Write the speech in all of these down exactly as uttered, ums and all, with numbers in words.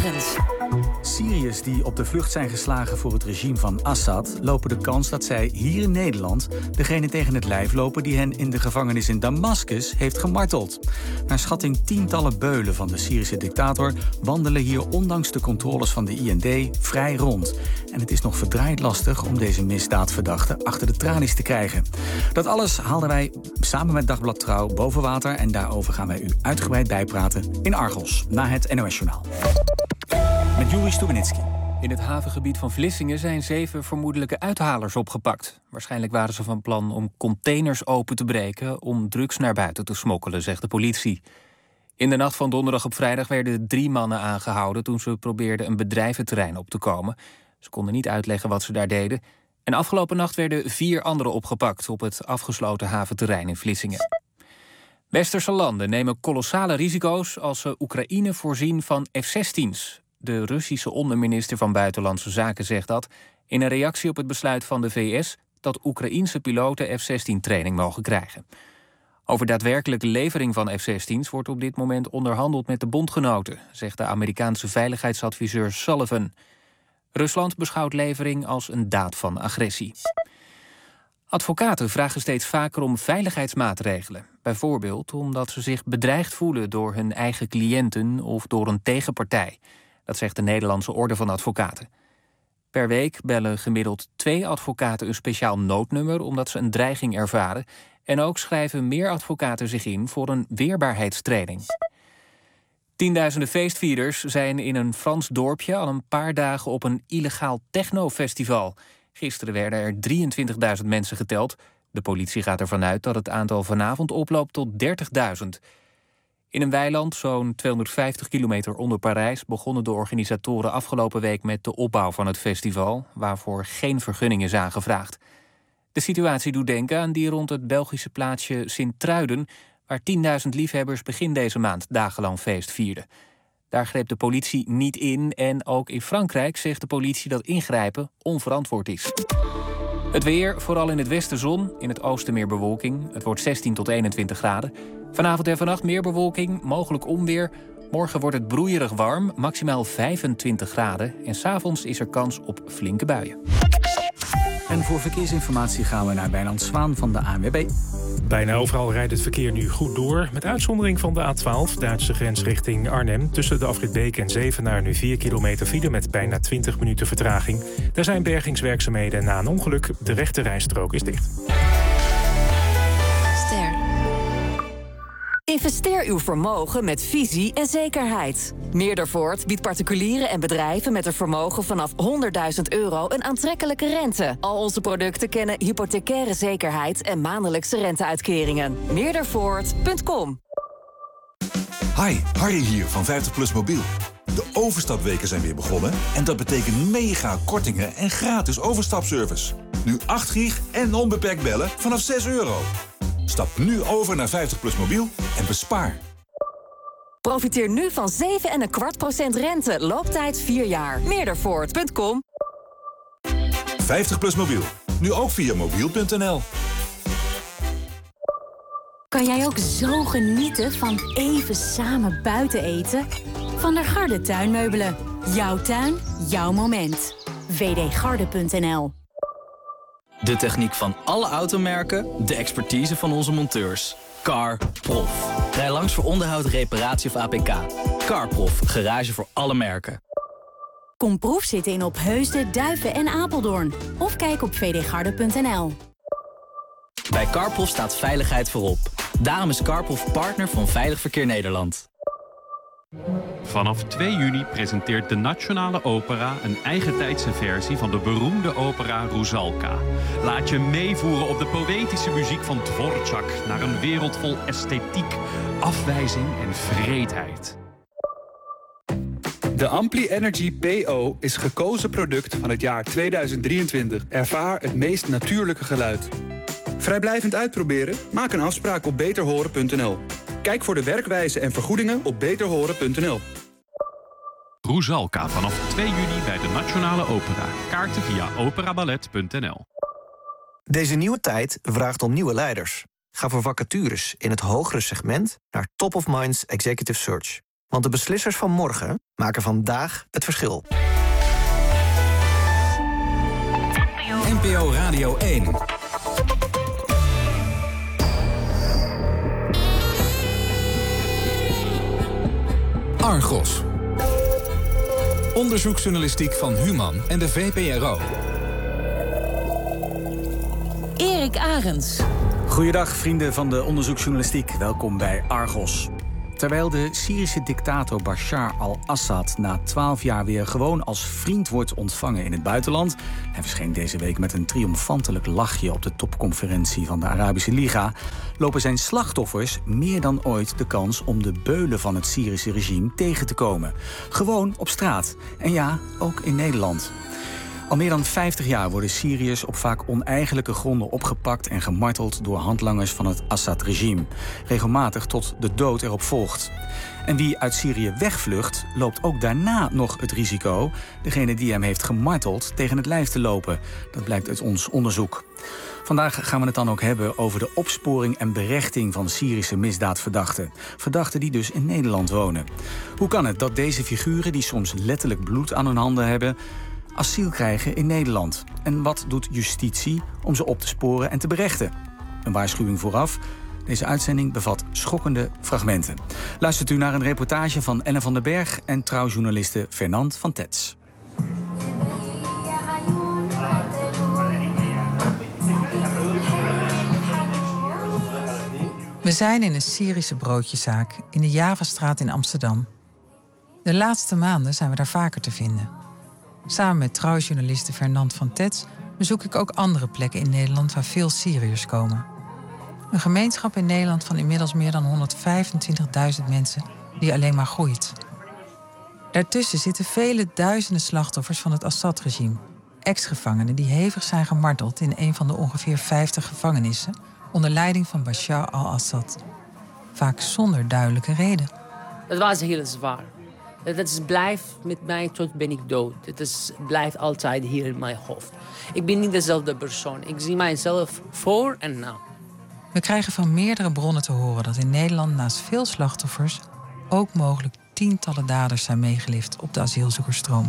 Arends. Syriërs die op de vlucht zijn geslagen voor het regime van Assad lopen de kans dat zij hier in Nederland degene tegen het lijf lopen die hen in de gevangenis in Damascus heeft gemarteld. Naar schatting tientallen beulen van de Syrische dictator wandelen hier ondanks de controles van de I N D vrij rond. En het is nog verdraaid lastig om deze misdaadverdachten achter de tralies te krijgen. Dat alles haalden wij samen met Dagblad Trouw boven water en daarover gaan wij u uitgebreid bijpraten in Argos na het N O S-journaal. Met Juri Stubenitski. In het havengebied van Vlissingen zijn zeven vermoedelijke uithalers opgepakt. Waarschijnlijk waren ze van plan om containers open te breken om drugs naar buiten te smokkelen, zegt de politie. In de nacht van donderdag op vrijdag werden drie mannen aangehouden toen ze probeerden een bedrijventerrein op te komen. Ze konden niet uitleggen wat ze daar deden. En afgelopen nacht werden vier anderen opgepakt op het afgesloten haventerrein in Vlissingen. Westerse landen nemen kolossale risico's als ze Oekraïne voorzien van F zestien's. De Russische onderminister van Buitenlandse Zaken zegt dat in een reactie op het besluit van de V S dat Oekraïense piloten F zestien-training mogen krijgen. Over daadwerkelijke levering van F zestien's wordt op dit moment onderhandeld met de bondgenoten, zegt de Amerikaanse veiligheidsadviseur Sullivan. Rusland beschouwt levering als een daad van agressie. Advocaten vragen steeds vaker om veiligheidsmaatregelen. Bijvoorbeeld omdat ze zich bedreigd voelen door hun eigen cliënten of door een tegenpartij. Dat zegt de Nederlandse Orde van Advocaten. Per week bellen gemiddeld twee advocaten een speciaal noodnummer omdat ze een dreiging ervaren. En ook schrijven meer advocaten zich in voor een weerbaarheidstraining. Tienduizenden feestvierders zijn in een Frans dorpje al een paar dagen op een illegaal technofestival. Gisteren werden er drieëntwintigduizend mensen geteld. De politie gaat ervan uit dat het aantal vanavond oploopt tot dertigduizend. In een weiland, zo'n tweehonderdvijftig kilometer onder Parijs, begonnen de organisatoren afgelopen week met de opbouw van het festival, waarvoor geen vergunning is aangevraagd. De situatie doet denken aan die rond het Belgische plaatsje Sint-Truiden, waar tienduizend liefhebbers begin deze maand dagenlang feest vierden. Daar greep de politie niet in en ook in Frankrijk zegt de politie dat ingrijpen onverantwoord is. Het weer, vooral in het westen zon, in het oosten meer bewolking. Het wordt zestien tot eenentwintig graden. Vanavond en vannacht meer bewolking, mogelijk onweer. Morgen wordt het broeierig warm, maximaal vijfentwintig graden. En 's avonds is er kans op flinke buien. En voor verkeersinformatie gaan we naar Wijnand Zwaan van de A N W B. Bijna overal rijdt het verkeer nu goed door. Met uitzondering van de A twaalf, Duitse grens richting Arnhem. Tussen de afrit Beek en Zevenaar nu vier kilometer file met bijna twintig minuten vertraging. Daar zijn bergingswerkzaamheden na een ongeluk. De rechte rijstrook is dicht. Ster. Investeer uw vermogen met visie en zekerheid. Meerdervoort biedt particulieren en bedrijven met een vermogen vanaf honderdduizend euro een aantrekkelijke rente. Al onze producten kennen hypothecaire zekerheid en maandelijkse renteuitkeringen. meerdervoort punt com. Hi, Harry hier van vijftig plus Mobiel. De overstapweken zijn weer begonnen en dat betekent mega kortingen en gratis overstapservice. Nu acht gig en onbeperkt bellen vanaf zes euro. Stap nu over naar vijftig plus Mobiel en bespaar. Profiteer nu van zeven komma vijf procent rente. Looptijd vier jaar. meerdervoort punt com. vijftig plus Mobiel. Nu ook via mobiel punt n l. Kan jij ook zo genieten van even samen buiten eten? Van der Garde tuinmeubelen. Jouw tuin, jouw moment. w d garde punt n l. De techniek van alle automerken, de expertise van onze monteurs. CarProf. Rij langs voor onderhoud, reparatie of A P K. CarProf, garage voor alle merken. Kom proefzitten in Opheusden, Duiven en Apeldoorn. Of kijk op v d garde punt n l. Bij CarProf staat veiligheid voorop. Daarom is CarProf partner van Veilig Verkeer Nederland. Vanaf twee juni presenteert de Nationale Opera een eigentijdse versie van de beroemde opera Rusalka. Laat je meevoeren op de poëtische muziek van Dvorak naar een wereld vol esthetiek, afwijzing en wreedheid. De Ampli Energy P O is gekozen product van het jaar tweeduizend drieëntwintig. Ervaar het meest natuurlijke geluid. Vrijblijvend uitproberen? Maak een afspraak op beter horen punt n l. Kijk voor de werkwijze en vergoedingen op beter horen punt n l. Rusalka vanaf twee juni bij de Nationale Opera. Kaarten via opera ballet punt n l. Deze nieuwe tijd vraagt om nieuwe leiders. Ga voor vacatures in het hogere segment naar Top of Minds Executive Search. Want de beslissers van morgen maken vandaag het verschil. N P O Radio één. Argos. Onderzoeksjournalistiek van Human en de V P R O. Erik Arends. Goeiedag vrienden van de onderzoeksjournalistiek. Welkom bij Argos. Terwijl de Syrische dictator Bashar al-Assad na twaalf jaar weer gewoon als vriend wordt ontvangen in het buitenland, hij verscheen deze week met een triomfantelijk lachje op de topconferentie van de Arabische Liga, lopen zijn slachtoffers meer dan ooit de kans om de beulen van het Syrische regime tegen te komen. Gewoon op straat. En ja, ook in Nederland. Al meer dan vijftig jaar worden Syriërs op vaak oneigenlijke gronden opgepakt en gemarteld door handlangers van het Assad-regime. Regelmatig tot de dood erop volgt. En wie uit Syrië wegvlucht, loopt ook daarna nog het risico degene die hem heeft gemarteld tegen het lijf te lopen. Dat blijkt uit ons onderzoek. Vandaag gaan we het dan ook hebben over de opsporing en berechting van Syrische misdaadverdachten. Verdachten die dus in Nederland wonen. Hoe kan het dat deze figuren, die soms letterlijk bloed aan hun handen hebben, asiel krijgen in Nederland? En wat doet justitie om ze op te sporen en te berechten? Een waarschuwing vooraf. Deze uitzending bevat schokkende fragmenten. Luistert u naar een reportage van Ellen van den Berg en trouwjournaliste Fernand van Tets. We zijn in een Syrische broodjeszaak in de Javastraat in Amsterdam. De laatste maanden zijn we daar vaker te vinden. Samen met trouwjournaliste Fernand van Tets bezoek ik ook andere plekken in Nederland waar veel Syriërs komen. Een gemeenschap in Nederland van inmiddels meer dan honderdvijfentwintigduizend mensen die alleen maar groeit. Daartussen zitten vele duizenden slachtoffers van het Assad-regime. Ex-gevangenen die hevig zijn gemarteld in een van de ongeveer vijftig gevangenissen onder leiding van Bashar al-Assad. Vaak zonder duidelijke reden. Het was heel zwaar. Het is, blijft met mij tot ben ik dood. Het is, blijft altijd hier in mijn hoofd. Ik ben niet dezelfde persoon. Ik zie mijzelf voor en na. We krijgen van meerdere bronnen te horen dat in Nederland naast veel slachtoffers ook mogelijk tientallen daders zijn meegelift op de asielzoekersstroom.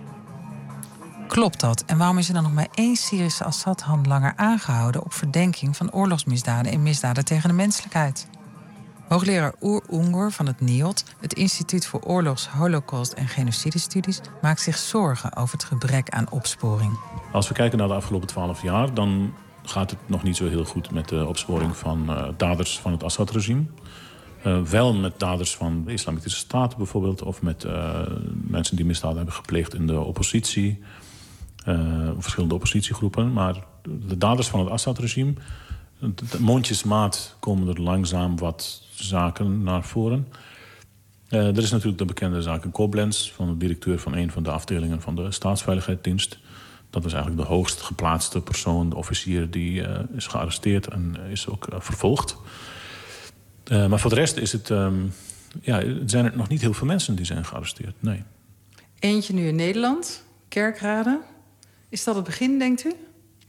Klopt dat? En waarom is er dan nog maar één Syrische Assad-handlanger aangehouden op verdenking van oorlogsmisdaden en misdaden tegen de menselijkheid? Hoogleraar Uğur Ungur van het N I O D, het Instituut voor Oorlogs-, Holocaust- en Genocidestudies, maakt zich zorgen over het gebrek aan opsporing. Als we kijken naar de afgelopen twaalf jaar, dan gaat het nog niet zo heel goed met de opsporing van uh, daders van het Assad-regime. Uh, wel met daders van de Islamitische Staat bijvoorbeeld, of met uh, mensen die misdaden hebben gepleegd in de oppositie, uh, verschillende oppositiegroepen. Maar de daders van het Assad-regime, mondjesmaat komen er langzaam wat zaken naar voren. Uh, er is natuurlijk de bekende zaak in Koblenz van de directeur van een van de afdelingen van de Staatsveiligheidsdienst. Dat is eigenlijk de hoogst geplaatste persoon, de officier die uh, is gearresteerd en uh, is ook uh, vervolgd. Uh, maar voor de rest is het, um, ja, zijn er nog niet heel veel mensen die zijn gearresteerd. Nee. Eentje nu in Nederland, Kerkrade. Is dat het begin, denkt u?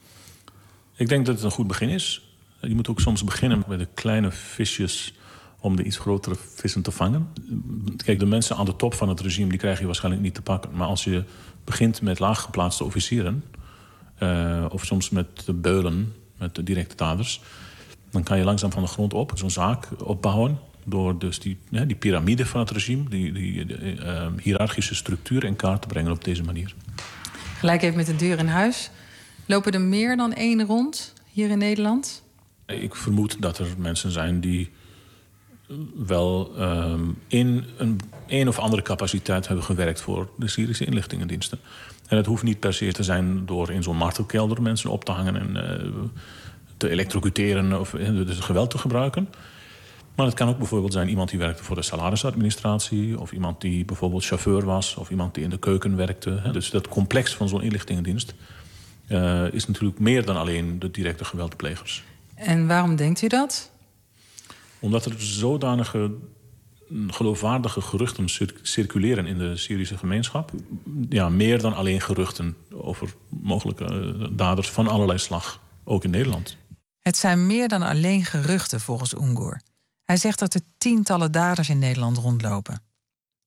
Ik denk dat het een goed begin is. Je moet ook soms beginnen met de kleine visjes om de iets grotere vissen te vangen. Kijk, de mensen aan de top van het regime die krijg je waarschijnlijk niet te pakken. Maar als je begint met laaggeplaatste officieren, uh, of soms met de beulen, met de directe daders, dan kan je langzaam van de grond op zo'n zaak opbouwen door dus die, ja, die piramide van het regime, die, die, die uh, hiërarchische structuur in kaart te brengen op deze manier. Gelijk even met de deur in huis. Lopen er meer dan één rond hier in Nederland? Ik vermoed dat er mensen zijn die wel um, in een, een of andere capaciteit hebben gewerkt voor de Syrische inlichtingendiensten. En het hoeft niet per se te zijn door in zo'n martelkelder mensen op te hangen en uh, te elektrocuteren of uh, dus geweld te gebruiken. Maar het kan ook bijvoorbeeld zijn iemand die werkte voor de salarisadministratie, of iemand die bijvoorbeeld chauffeur was, of iemand die in de keuken werkte. Hè. Dus dat complex van zo'n inlichtingendienst uh, is natuurlijk meer dan alleen de directe geweldplegers. En waarom denkt u dat? Omdat er zodanige geloofwaardige geruchten circuleren in de Syrische gemeenschap. Ja, meer dan alleen geruchten over mogelijke daders van allerlei slag, ook in Nederland. Het zijn meer dan alleen geruchten volgens Ungur. Hij zegt dat er tientallen daders in Nederland rondlopen.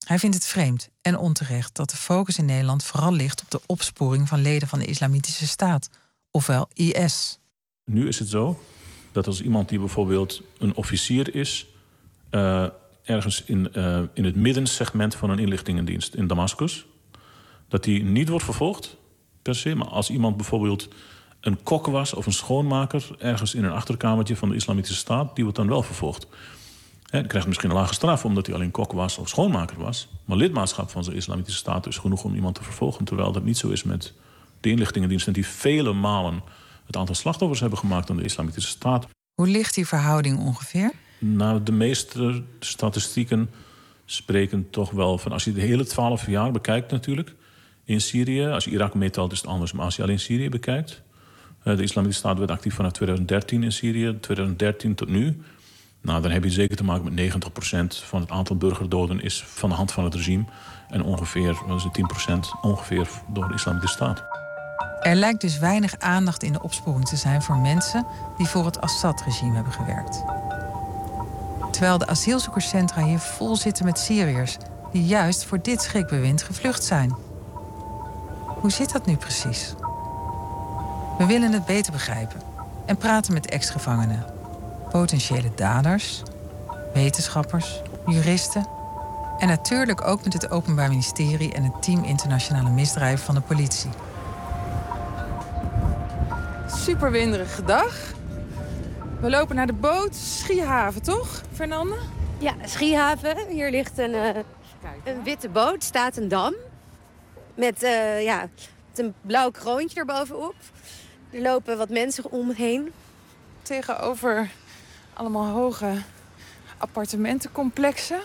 Hij vindt het vreemd en onterecht dat de focus in Nederland vooral ligt op de opsporing van leden van de Islamitische Staat, ofwel I S. Nu is het zo dat als iemand die bijvoorbeeld een officier is, Uh, ergens in, uh, in het middensegment van een inlichtingendienst in Damascus, dat die niet wordt vervolgd per se, maar als iemand bijvoorbeeld een kok was of een schoonmaker ergens in een achterkamertje van de Islamitische Staat, die wordt dan wel vervolgd. He, die krijgt misschien een lage straf omdat hij alleen kok was of schoonmaker was, maar lidmaatschap van de Islamitische Staat is genoeg om iemand te vervolgen, terwijl dat niet zo is met de inlichtingendiensten die vele malen het aantal slachtoffers hebben gemaakt aan de Islamitische Staat. Hoe ligt die verhouding ongeveer? Nou, de meeste statistieken spreken toch wel van, als je de hele twaalf jaar bekijkt natuurlijk in Syrië, als je Irak meetelt is het anders, maar als je alleen Syrië bekijkt, de Islamitische Staat werd actief vanaf twintig dertien in Syrië, twintig dertien tot nu. Nou, dan heb je zeker te maken met negentig procent van het aantal burgerdoden is van de hand van het regime en ongeveer, wat is het, tien procent ongeveer door de Islamitische Staat. Er lijkt dus weinig aandacht in de opsporing te zijn voor mensen die voor het Assad-regime hebben gewerkt. Terwijl de asielzoekerscentra hier vol zitten met Syriërs die juist voor dit schrikbewind gevlucht zijn. Hoe zit dat nu precies? We willen het beter begrijpen en praten met ex-gevangenen, potentiële daders, wetenschappers, juristen en natuurlijk ook met het Openbaar Ministerie en het team internationale misdrijven van de politie. Super winderige dag. We lopen naar de boot, Schiehaven, toch, Fernande? Ja, Schiehaven. Hier ligt een, uh, een witte boot, staat een dam. Met, uh, ja, met een blauw kroontje erbovenop. Er lopen wat mensen om me heen. Tegenover allemaal hoge appartementencomplexen.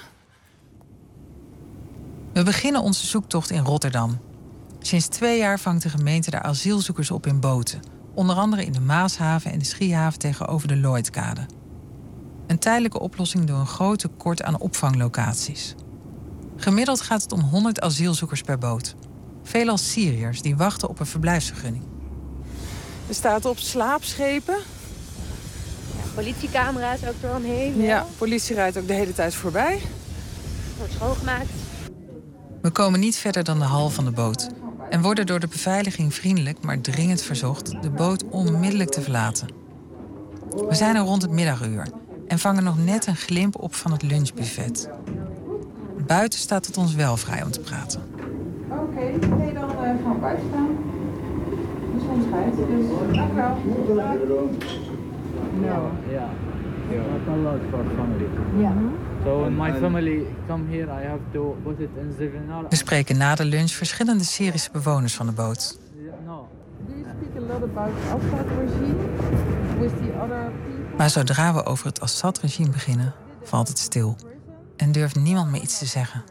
We beginnen onze zoektocht in Rotterdam. Sinds twee jaar vangt de gemeente de asielzoekers op in boten. Onder andere in de Maashaven en de Schiehaven tegenover de Lloydkade. Een tijdelijke oplossing door een groot tekort aan opvanglocaties. Gemiddeld gaat het om honderd asielzoekers per boot. Veelal Syriërs die wachten op een verblijfsvergunning. Er staat op slaapschepen. Ja, politiecamera's ook eromheen. Ja, ja, politie rijdt ook de hele tijd voorbij. Wordt schoongemaakt. We komen niet verder dan de hal van de boot en worden door de beveiliging vriendelijk, maar dringend verzocht de boot onmiddellijk te verlaten. We zijn er rond het middaguur en vangen nog net een glimp op van het lunchbuffet. Buiten staat het ons wel vrij om te praten. Oké, okay, nee, dan uh, gaan we buiten staan. De zon schijnt, dus dank wel. No, yeah. Not allowed for family. Yeah. So when my family come here, I have to put it in Zirnal. We spreken na de lunch verschillende Syrische bewoners van de boot. No. Do you speak a lot about the Assad regime with the other people? Maar zodra we over het Assad-regime beginnen, valt het stil. En durft niemand meer iets te zeggen.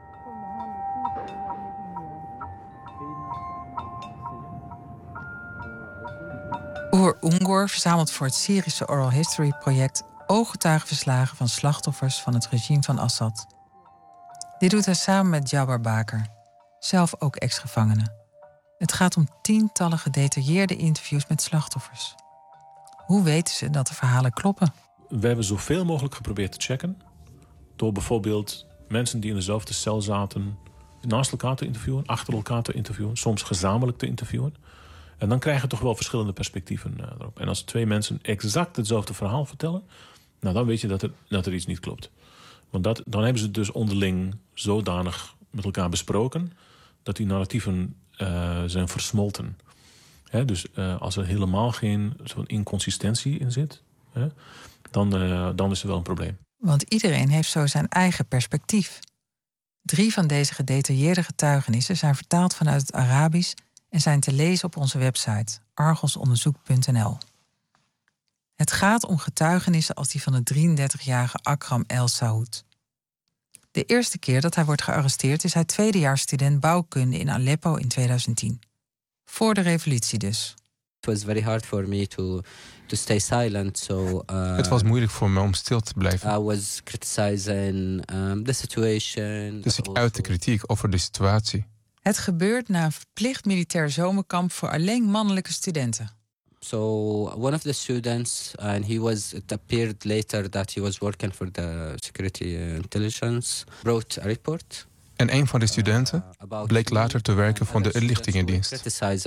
Uğur Ungor verzamelt voor het Syrische Oral History project ooggetuigenverslagen van slachtoffers van het regime van Assad. Dit doet hij samen met Jabbar Baker, zelf ook ex-gevangene. Het gaat om tientallen gedetailleerde interviews met slachtoffers. Hoe weten ze dat de verhalen kloppen? We hebben zoveel mogelijk geprobeerd te checken. Door bijvoorbeeld mensen die in dezelfde cel zaten naast elkaar te interviewen, achter elkaar te interviewen, soms gezamenlijk te interviewen. En dan krijg je toch wel verschillende perspectieven uh, erop. En als twee mensen exact hetzelfde verhaal vertellen, nou, dan weet je dat er, dat er iets niet klopt. Want dat, dan hebben ze het dus onderling zodanig met elkaar besproken dat die narratieven uh, zijn versmolten. Hè, dus uh, als er helemaal geen zo'n inconsistentie in zit, hè, dan, uh, dan is er wel een probleem. Want iedereen heeft zo zijn eigen perspectief. Drie van deze gedetailleerde getuigenissen zijn vertaald vanuit het Arabisch en zijn te lezen op onze website argosonderzoek punt n l. Het gaat om getuigenissen als die van de drieëndertigjarige Akram El Saoud. De eerste keer dat hij wordt gearresteerd is hij tweedejaarsstudent bouwkunde in Aleppo in tweeduizend tien. Voor de revolutie dus. It was very hard for me to to stay silent. So uh, het was moeilijk voor me om stil te blijven. I was criticizing um, the situation. Dus ik uitte kritiek over de situatie. Het gebeurt na een verplicht militair zomerkamp voor alleen mannelijke studenten. So one of the students, and he was, it appeared later that he was working for the security intelligence, wrote a report En een van de studenten bleek later te werken voor de inlichtingendienst.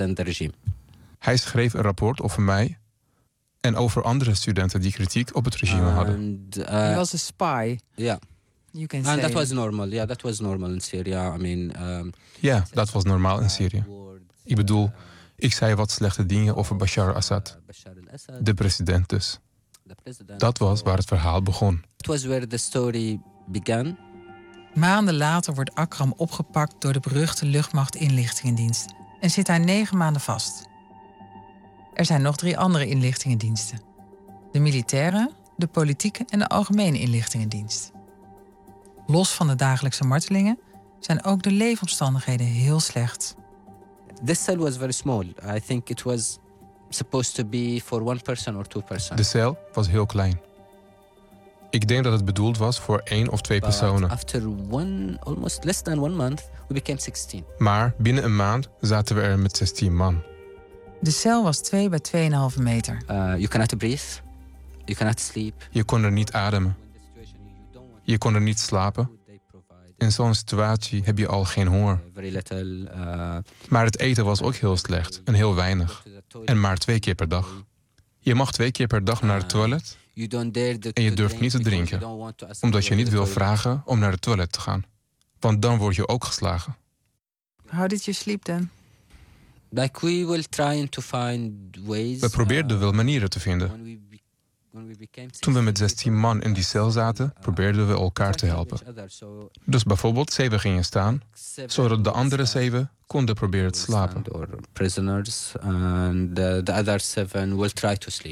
Hij schreef een rapport over mij en over andere studenten die kritiek op het regime hadden. Hij was een spy. Ja. You can And say. that was normal. Yeah, that was normal in Syria. I mean, um, Ja, dat was normaal in Syrië. Ik bedoel, ik zei wat slechte dingen over Bashar al-Assad. De president dus. Dat was waar het verhaal begon. it was where the story began. Maanden later wordt Akram opgepakt door de beruchte luchtmacht inlichtingendienst en zit hij negen maanden vast. Er zijn nog drie andere inlichtingendiensten. De militaire, de politieke en de algemene inlichtingendienst. Los van de dagelijkse martelingen zijn ook de leefomstandigheden heel slecht. This cell was very small. I think it was supposed to be for one person or two persons. De cel was heel klein. Ik denk dat het bedoeld was voor één of twee personen. After one, almost less than one month, we became sixteen. Maar binnen een maand zaten we er met zestien man. De cel was twee bij twee komma vijf meter. Uh, you cannot breathe. You cannot sleep. Je kon er niet ademen. Je kon er niet slapen. In zo'n situatie heb je al geen honger. Very little, uh, Maar het eten was ook heel slecht en heel weinig. En maar twee keer per dag. Je mag twee keer per dag naar het toilet en je durft niet te drinken, omdat je niet wil vragen om naar het toilet te gaan. Want dan word je ook geslagen. How did you sleep then? Like we will trying to find ways. We probeerden wel manieren te vinden. Toen we met zestien man in die cel zaten, probeerden we elkaar te helpen. Dus bijvoorbeeld zeven gingen staan, zodat de andere zeven konden proberen te slapen. Prisoners and the, the other seven will try to sleep.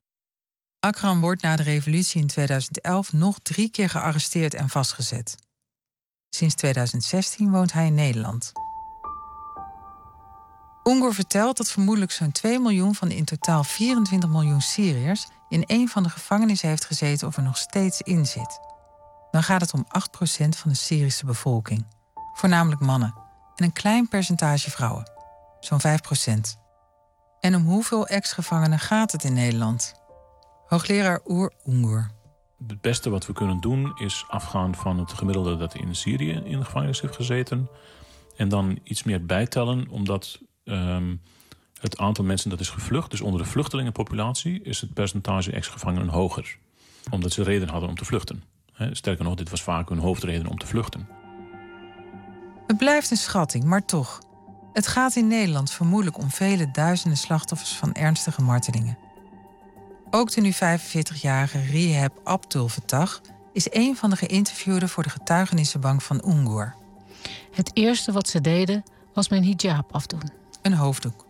Akram wordt na de revolutie in tweeduizend elf nog drie keer gearresteerd en vastgezet. Sinds tweeduizend zestien woont hij in Nederland. Ungur vertelt dat vermoedelijk zo'n twee miljoen van de in totaal vierentwintig miljoen Syriërs in een van de gevangenissen heeft gezeten of er nog steeds in zit. Dan gaat het om acht procent van de Syrische bevolking. Voornamelijk mannen en een klein percentage vrouwen. Zo'n vijf procent. En om hoeveel ex-gevangenen gaat het in Nederland? Hoogleraar Uğur Ungur. Het beste wat we kunnen doen is afgaan van het gemiddelde dat in Syrië in de gevangenis heeft gezeten. En dan iets meer bijtellen, omdat um, het aantal mensen dat is gevlucht, dus onder de vluchtelingenpopulatie, is het percentage ex-gevangenen hoger. Omdat ze reden hadden om te vluchten. He, sterker nog, dit was vaak hun hoofdreden om te vluchten. Het blijft een schatting, maar toch. Het gaat in Nederland vermoedelijk om vele duizenden slachtoffers van ernstige martelingen. Ook de nu vijfenveertigjarige Rihab Abdul Fattah is een van de geïnterviewden voor de getuigenissenbank van Ungur. Het eerste wat ze deden was mijn hijab afdoen. Een hoofddoek.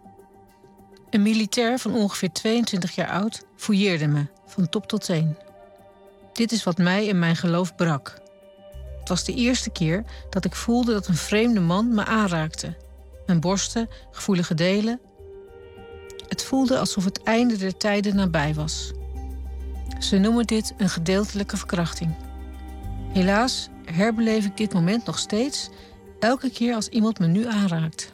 Een militair van ongeveer tweeëntwintig jaar oud fouilleerde me, van top tot teen. Dit is wat mij en mijn geloof brak. Het was de eerste keer dat ik voelde dat een vreemde man me aanraakte. Mijn borsten, gevoelige delen. Het voelde alsof het einde der tijden nabij was. Ze noemen dit een gedeeltelijke verkrachting. Helaas herbeleef ik dit moment nog steeds, elke keer als iemand me nu aanraakt.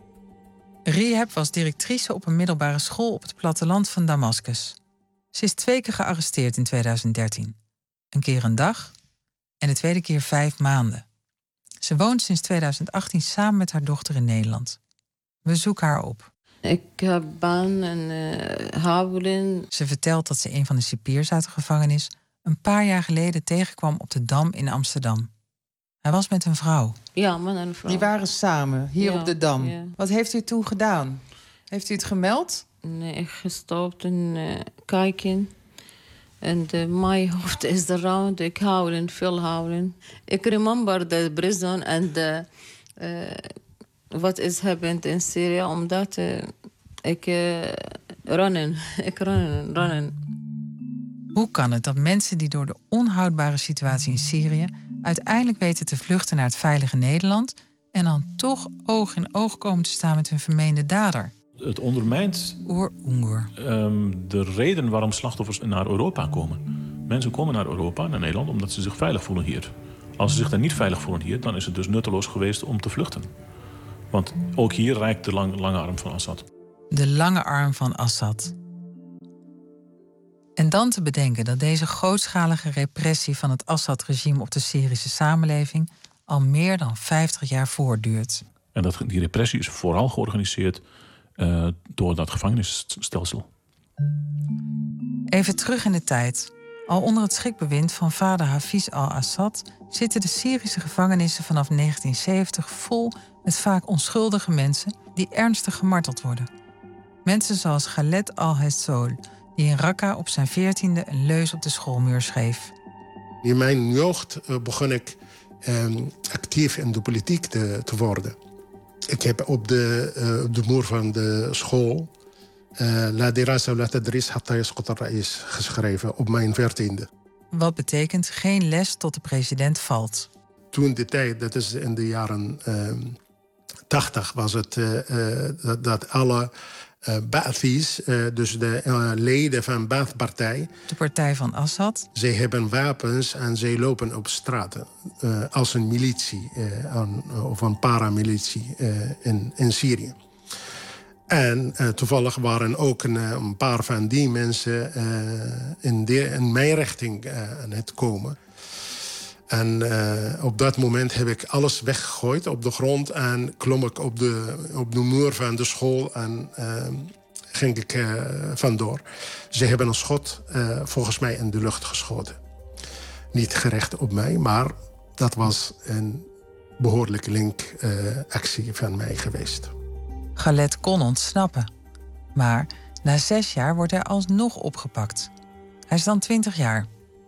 Rihab was directrice op een middelbare school op het platteland van Damascus. Ze is twee keer gearresteerd in tweeduizend dertien. Een keer een dag en de tweede keer vijf maanden. Ze woont sinds tweeduizend achttien samen met haar dochter in Nederland. We zoeken haar op. Ik heb baan en uh, huilen. Ze vertelt dat ze een van de cipiers uit de gevangenis een paar jaar geleden tegenkwam op de Dam in Amsterdam. Hij was met een vrouw. Ja, man en een vrouw. Die waren samen, hier ja, op de Dam. Ja. Wat heeft u toen gedaan? Heeft u het gemeld? Nee, ik gestopt en uh, kijken. En uh, mijn hoofd is er round. Ik huilen, veel huilen. Ik remember the prison and the, uh, what is happened in Syria. Omdat uh, ik uh, rennen, ik rennen, rennen. Hoe kan het dat mensen die door de onhoudbare situatie in Syrië uiteindelijk weten te vluchten naar het veilige Nederland en dan toch oog in oog komen te staan met hun vermeende dader? Het ondermijnt um, de reden waarom slachtoffers naar Europa komen. Mensen komen naar Europa, naar Nederland, omdat ze zich veilig voelen hier. Als ze zich dan niet veilig voelen hier, dan is het dus nutteloos geweest om te vluchten. Want ook hier reikt de lang, lange arm van Assad. De lange arm van Assad. En dan te bedenken dat deze grootschalige repressie van het Assad-regime op de Syrische samenleving al meer dan vijftig jaar voortduurt. En dat, die repressie is vooral georganiseerd uh, door dat gevangenisstelsel. Even terug in de tijd. Al onder het schrikbewind van vader Hafiz al-Assad zitten de Syrische gevangenissen vanaf negentien zeventig vol met vaak onschuldige mensen die ernstig gemarteld worden. Mensen zoals Khaled al-Hessoul, die in Raqqa op zijn veertiende een leus op de schoolmuur schreef. In mijn jeugd uh, begon ik uh, actief in de politiek te, te worden. Ik heb op de, uh, op de muur van de school La dirasa la tadris hatta yasqut al-rais geschreven op mijn veertiende. Wat betekent geen les tot de president valt? Toen de tijd, dat is in de jaren uh, tachtig, was het uh, uh, dat, dat alle uh, Ba'athis, uh, dus de uh, leden van Ba'ath-partij, de partij van Assad, zij hebben wapens en zij lopen op straten uh, als een militie uh, an, of een paramilitie uh, in, in Syrië. En uh, toevallig waren ook een, een paar van die mensen uh, in, de, in mijn richting uh, aan het komen. En uh, op dat moment heb ik alles weggegooid op de grond en klom ik op de, op de muur van de school en uh, ging ik uh, vandoor. Ze hebben een schot uh, volgens mij in de lucht geschoten. Niet gericht op mij, maar dat was een behoorlijke linkactie uh, van mij geweest. Khaled kon ontsnappen. Maar na zes jaar wordt hij alsnog opgepakt. Hij is dan twintig jaar.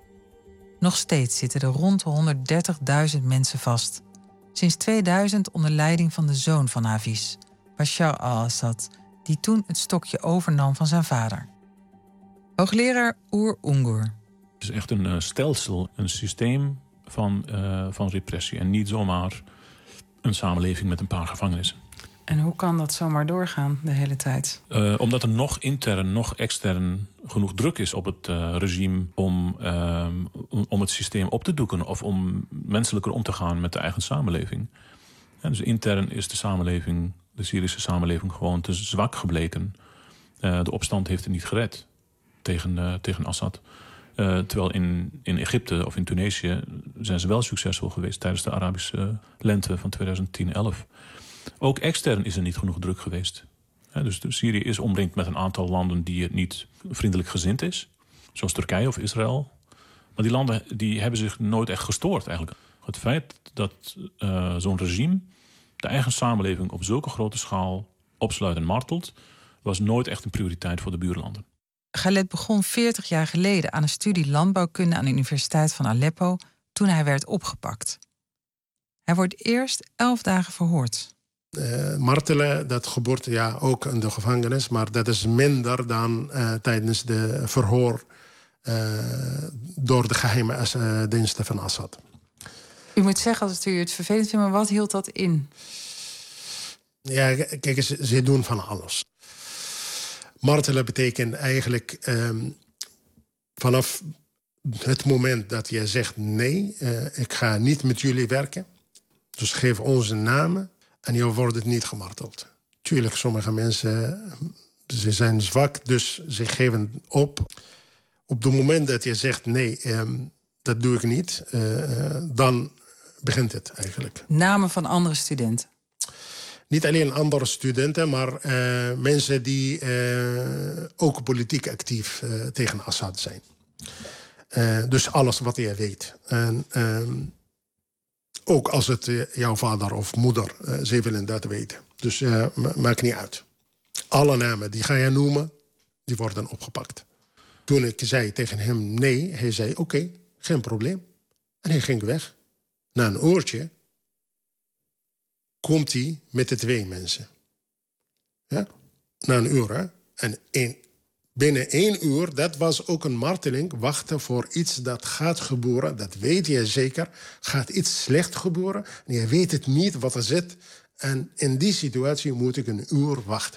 Nog steeds zitten er rond de honderddertigduizend mensen vast. Sinds tweeduizend onder leiding van de zoon van Hafiz, Bashar al-Assad, die toen het stokje overnam van zijn vader. Hoogleraar Uğur Ungur. Het is echt een uh, stelsel, een systeem van, uh, van repressie. En niet zomaar een samenleving met een paar gevangenissen. En hoe kan dat zomaar doorgaan de hele tijd? Uh, omdat er nog intern, nog extern genoeg druk is op het uh, regime om, uh, om het systeem op te doeken of om menselijker om te gaan met de eigen samenleving. Ja, dus intern is de samenleving, de Syrische samenleving, gewoon te zwak gebleken. Uh, de opstand heeft het niet gered tegen, uh, tegen Assad. Uh, terwijl in, in Egypte of in Tunesië zijn ze wel succesvol geweest tijdens de Arabische lente van tweeduizend tien elf. Ook extern is er niet genoeg druk geweest. Ja, dus Syrië is omringd met een aantal landen die het niet vriendelijk gezind is. Zoals Turkije of Israël. Maar die landen die hebben zich nooit echt gestoord eigenlijk. Het feit dat uh, zo'n regime de eigen samenleving op zulke grote schaal opsluit en martelt, was nooit echt een prioriteit voor de buurlanden. Khaled begon veertig jaar geleden aan een studie landbouwkunde aan de Universiteit van Aleppo toen hij werd opgepakt. Hij wordt eerst elf dagen verhoord. Uh, martelen, dat gebeurt ja, ook in de gevangenis, maar dat is minder dan uh, tijdens de verhoor uh, door de geheime uh, diensten van Assad. U moet zeggen als het u het vervelend vindt, maar wat hield dat in? Ja, kijk, ze, ze doen van alles. Martelen betekent eigenlijk um, vanaf het moment dat je zegt nee, uh, ik ga niet met jullie werken. Dus geef onze namen en je wordt het niet gemarteld. Tuurlijk, sommige mensen ze zijn zwak, dus ze geven op. Op het moment dat je zegt nee, um, dat doe ik niet, uh, dan begint het eigenlijk. Namen van andere studenten? Niet alleen andere studenten, maar uh, mensen die uh, ook politiek actief uh, tegen Assad zijn. Uh, dus alles wat je weet. En, uh, ook als het uh, jouw vader of moeder, uh, ze willen dat weten. Dus uh, ma- maakt niet uit. Alle namen die ga je noemen, die worden opgepakt. Toen ik zei tegen hem nee, hij zei oké, okay, geen probleem. En hij ging weg. Na een uurtje komt hij met de twee mensen. Ja? Na een uur, hè? En in, binnen één uur, dat was ook een marteling, wachten voor iets dat gaat gebeuren. Dat weet je zeker. Gaat iets slecht gebeuren. En je weet het niet wat er zit. En in die situatie moet ik een uur wachten.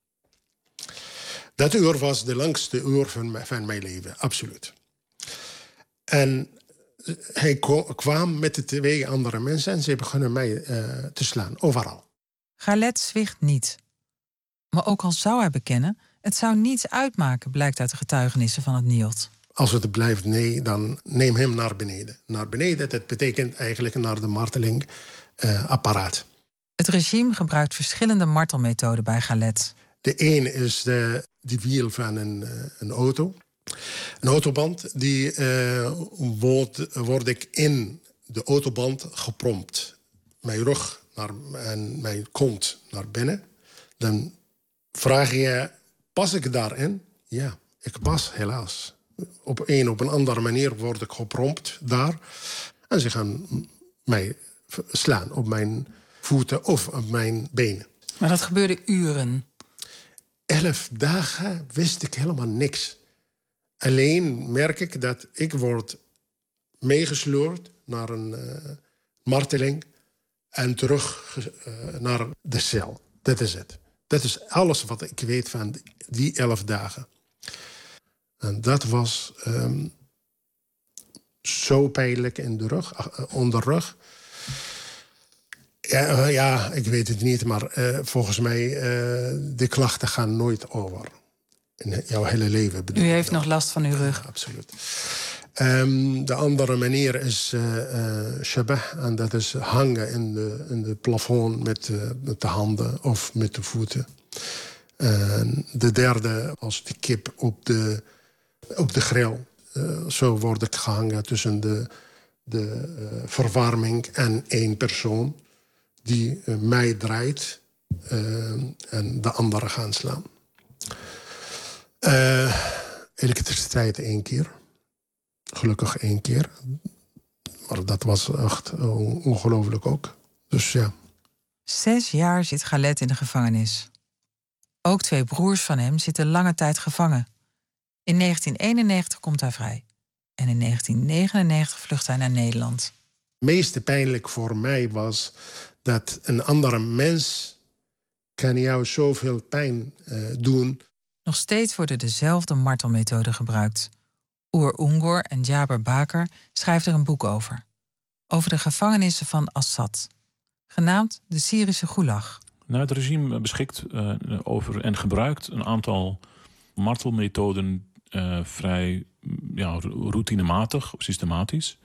Dat uur was de langste uur van mijn, van mijn leven, absoluut. En hij kwam met de twee andere mensen en ze begonnen mij uh, te slaan, overal. Khaled zwicht niet. Maar ook al zou hij bekennen, het zou niets uitmaken, blijkt uit de getuigenissen van het N I O D. Als het blijft nee, dan neem hem naar beneden. Naar beneden, dat betekent eigenlijk naar de martelingapparaat. Uh, het regime gebruikt verschillende martelmethoden bij Galet. De een is de, de wiel van een, uh, een auto. Een autoband, die uh, wordt, word ik in de autoband geprompt. Mijn rug naar, en mijn kont naar binnen. Dan vraag je, pas ik daarin? Ja, ik pas helaas. Op een of een andere manier word ik geprompt daar. En ze gaan mij slaan op mijn voeten of op mijn benen. Maar dat gebeurde uren. Elf dagen wist ik helemaal niks. Alleen merk ik dat ik word meegesleurd naar een uh, marteling en terug uh, naar de cel. Dat is het. Dat is alles wat ik weet van die elf dagen. En dat was um, zo pijnlijk in de rug, uh, onder de rug. Ja, uh, ja, ik weet het niet, maar uh, volgens mij uh, de klachten gaan nooit over. In jouw hele leven. U heeft nog last van uw rug? Ja, absoluut. Um, de andere manier is uh, uh, shabah. En dat is hangen in de, in de plafond met, uh, met de handen of met de voeten. Uh, de derde als de kip op de, op de grill. Uh, zo word ik gehangen tussen de, de uh, verwarming en één persoon die uh, mij draait uh, en de andere gaan slaan. Uh, elektriciteit één keer. Gelukkig één keer. Maar dat was echt uh, ongelooflijk ook. Dus ja. Zes jaar zit Galet in de gevangenis. Ook twee broers van hem zitten lange tijd gevangen. In negentien eenennegentig komt hij vrij. En in negentien negenennegentig vlucht hij naar Nederland. Het meeste pijnlijk voor mij was dat een andere mens kan jou zoveel pijn uh, doen. Nog steeds worden dezelfde martelmethoden gebruikt. Oer Ungor en Jaber Baker schrijft er een boek over. Over de gevangenissen van Assad. Genaamd de Syrische Gulag. Nou, het regime beschikt uh, over en gebruikt een aantal martelmethoden uh, vrij ja, routinematig of systematisch.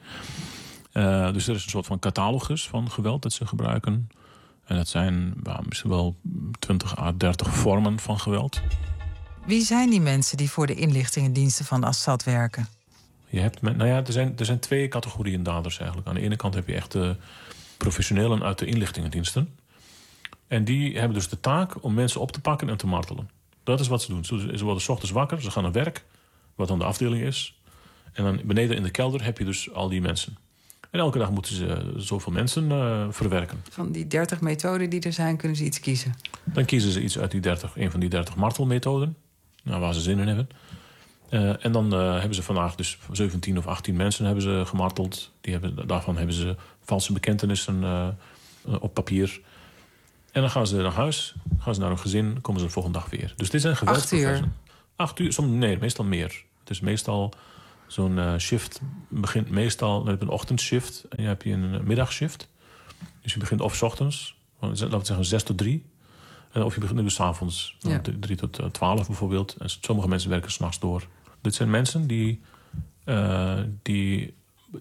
Uh, dus er is een soort van catalogus van geweld dat ze gebruiken. En dat zijn nou, misschien wel twintig à dertig vormen van geweld. Wie zijn die mensen die voor de inlichtingendiensten van Assad werken? Je hebt, nou ja, er zijn, er zijn twee categorieën daders eigenlijk. Aan de ene kant heb je echt de professionelen uit de inlichtingendiensten. En die hebben dus de taak om mensen op te pakken en te martelen. Dat is wat ze doen. Ze worden 's ochtends wakker, ze gaan naar werk, wat dan de afdeling is. En dan beneden in de kelder heb je dus al die mensen. En elke dag moeten ze zoveel mensen uh, verwerken. Van die dertig methoden die er zijn, kunnen ze iets kiezen? Dan kiezen ze iets uit die dertig, een van die dertig martelmethoden. Nou, waar ze zin in hebben. Uh, en dan uh, hebben ze vandaag dus zeventien of achttien mensen hebben ze gemarteld. Die hebben, daarvan hebben ze valse bekentenissen uh, uh, op papier. En dan gaan ze naar huis, gaan ze naar hun gezin, komen ze de volgende dag weer. Dus dit zijn geweldsprocessen. Acht uur? Acht uur, soms, nee, meestal meer. Het is meestal zo'n uh, shift begint meestal, dan heb je een ochtendshift en je hebt je een middagshift. Dus je begint of 's ochtends, laten we zeggen zes tot drie. En of je begint dus 's avonds, ja. drie tot twaalf bijvoorbeeld. En sommige mensen werken 's nachts door. Dit zijn mensen die, uh, die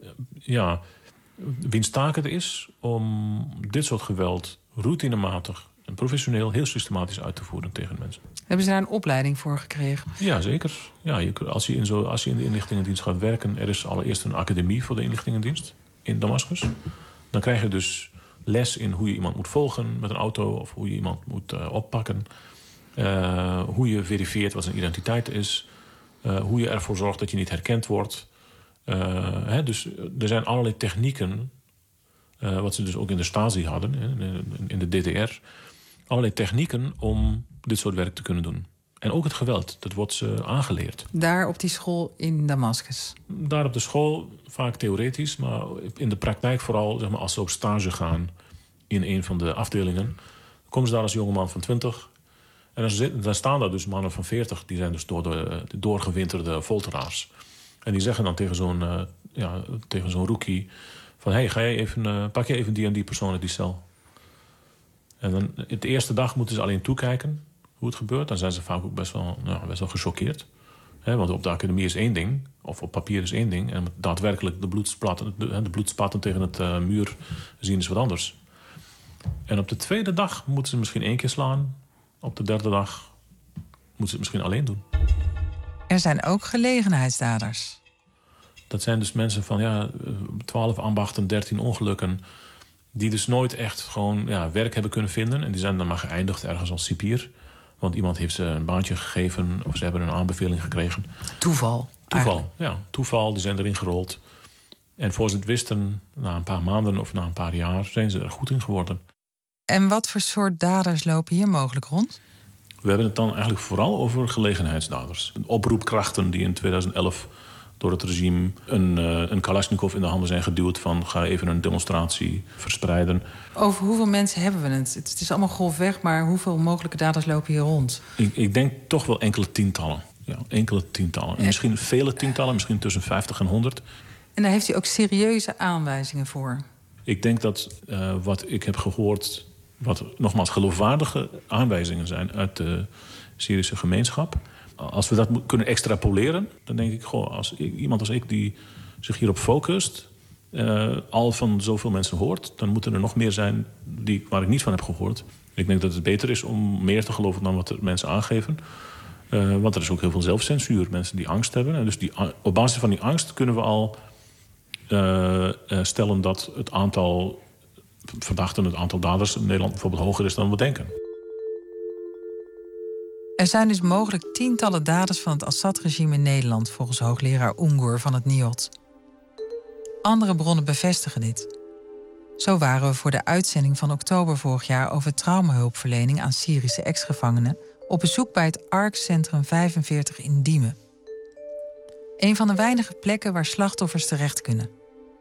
ja, wiens taak het is om dit soort geweld routinematig en professioneel heel systematisch uit te voeren tegen mensen. Hebben ze daar een opleiding voor gekregen? Ja, zeker. Ja, je, als, je in zo, als je in de inlichtingendienst gaat werken, er is allereerst een academie voor de inlichtingendienst in Damascus. Dan krijg je dus les in hoe je iemand moet volgen met een auto of hoe je iemand moet uh, oppakken. Uh, hoe je verifieert wat zijn identiteit is. Uh, hoe je ervoor zorgt dat je niet herkend wordt. Uh, hè, dus er zijn allerlei technieken, uh, wat ze dus ook in de Stasi hadden, in, in de D D R. Allerlei technieken om dit soort werk te kunnen doen. En ook het geweld, dat wordt ze aangeleerd. Daar op die school in Damascus? Daar op de school, vaak theoretisch, maar in de praktijk vooral, zeg maar, als ze op stage gaan in een van de afdelingen, komen ze daar als jongeman van twintig. En dan, zit, dan staan daar dus mannen van veertig, die zijn dus door de, de doorgewinterde folteraars. En die zeggen dan tegen zo'n uh, ja, tegen zo'n rookie van, hey, ga je even, uh, pak je even die en die persoon uit die cel. En dan, de eerste dag moeten ze alleen toekijken hoe het gebeurt. Dan zijn ze vaak ook best wel, nou, best wel gechoqueerd. He, want op de academie is één ding, of op papier is één ding. En daadwerkelijk de bloedspatten, de, de bloedspatten tegen het uh, muur zien is wat anders. En op de tweede dag moeten ze misschien één keer slaan. Op de derde dag moeten ze het misschien alleen doen. Er zijn ook gelegenheidsdaders. Dat zijn dus mensen van ja, twaalf ambachten, dertien ongelukken, die dus nooit echt gewoon ja, werk hebben kunnen vinden. En die zijn dan maar geëindigd ergens als cipier. Want iemand heeft ze een baantje gegeven of ze hebben een aanbeveling gekregen. Toeval. Toeval, eigenlijk. ja. Toeval, die zijn erin gerold. En voor ze het wisten, na een paar maanden of na een paar jaar, zijn ze er goed in geworden. En wat voor soort daders lopen hier mogelijk rond? We hebben het dan eigenlijk vooral over gelegenheidsdaders. Oproepkrachten die in tweeduizend elf door het regime een, uh, een Kalashnikov in de handen zijn geduwd van ga even een demonstratie verspreiden. Over hoeveel mensen hebben we het? Het is allemaal grofweg, maar hoeveel mogelijke daders lopen hier rond? Ik, ik denk toch wel enkele tientallen. Ja, enkele tientallen. En misschien vele tientallen, misschien tussen vijftig en honderd. En daar heeft u ook serieuze aanwijzingen voor? Ik denk dat uh, wat ik heb gehoord, wat nogmaals geloofwaardige aanwijzingen zijn uit de Syrische gemeenschap. Als we dat kunnen extrapoleren, dan denk ik, goh, als iemand als ik die zich hierop focust, uh, al van zoveel mensen hoort, dan moeten er nog meer zijn die, waar ik niet van heb gehoord. Ik denk dat het beter is om meer te geloven dan wat de mensen aangeven. Uh, want er is ook heel veel zelfcensuur, mensen die angst hebben. En dus die, op basis van die angst kunnen we al uh, uh, stellen dat het aantal verdachten, het aantal daders in Nederland bijvoorbeeld hoger is dan we denken. Er zijn dus mogelijk tientallen daders van het Assad-regime in Nederland, volgens hoogleraar Ungur van het N I O D. Andere bronnen bevestigen dit. Zo waren we voor de uitzending van oktober vorig jaar over traumahulpverlening aan Syrische ex-gevangenen op bezoek bij het A R C-centrum vijfenveertig in Diemen. Een van de weinige plekken waar slachtoffers terecht kunnen.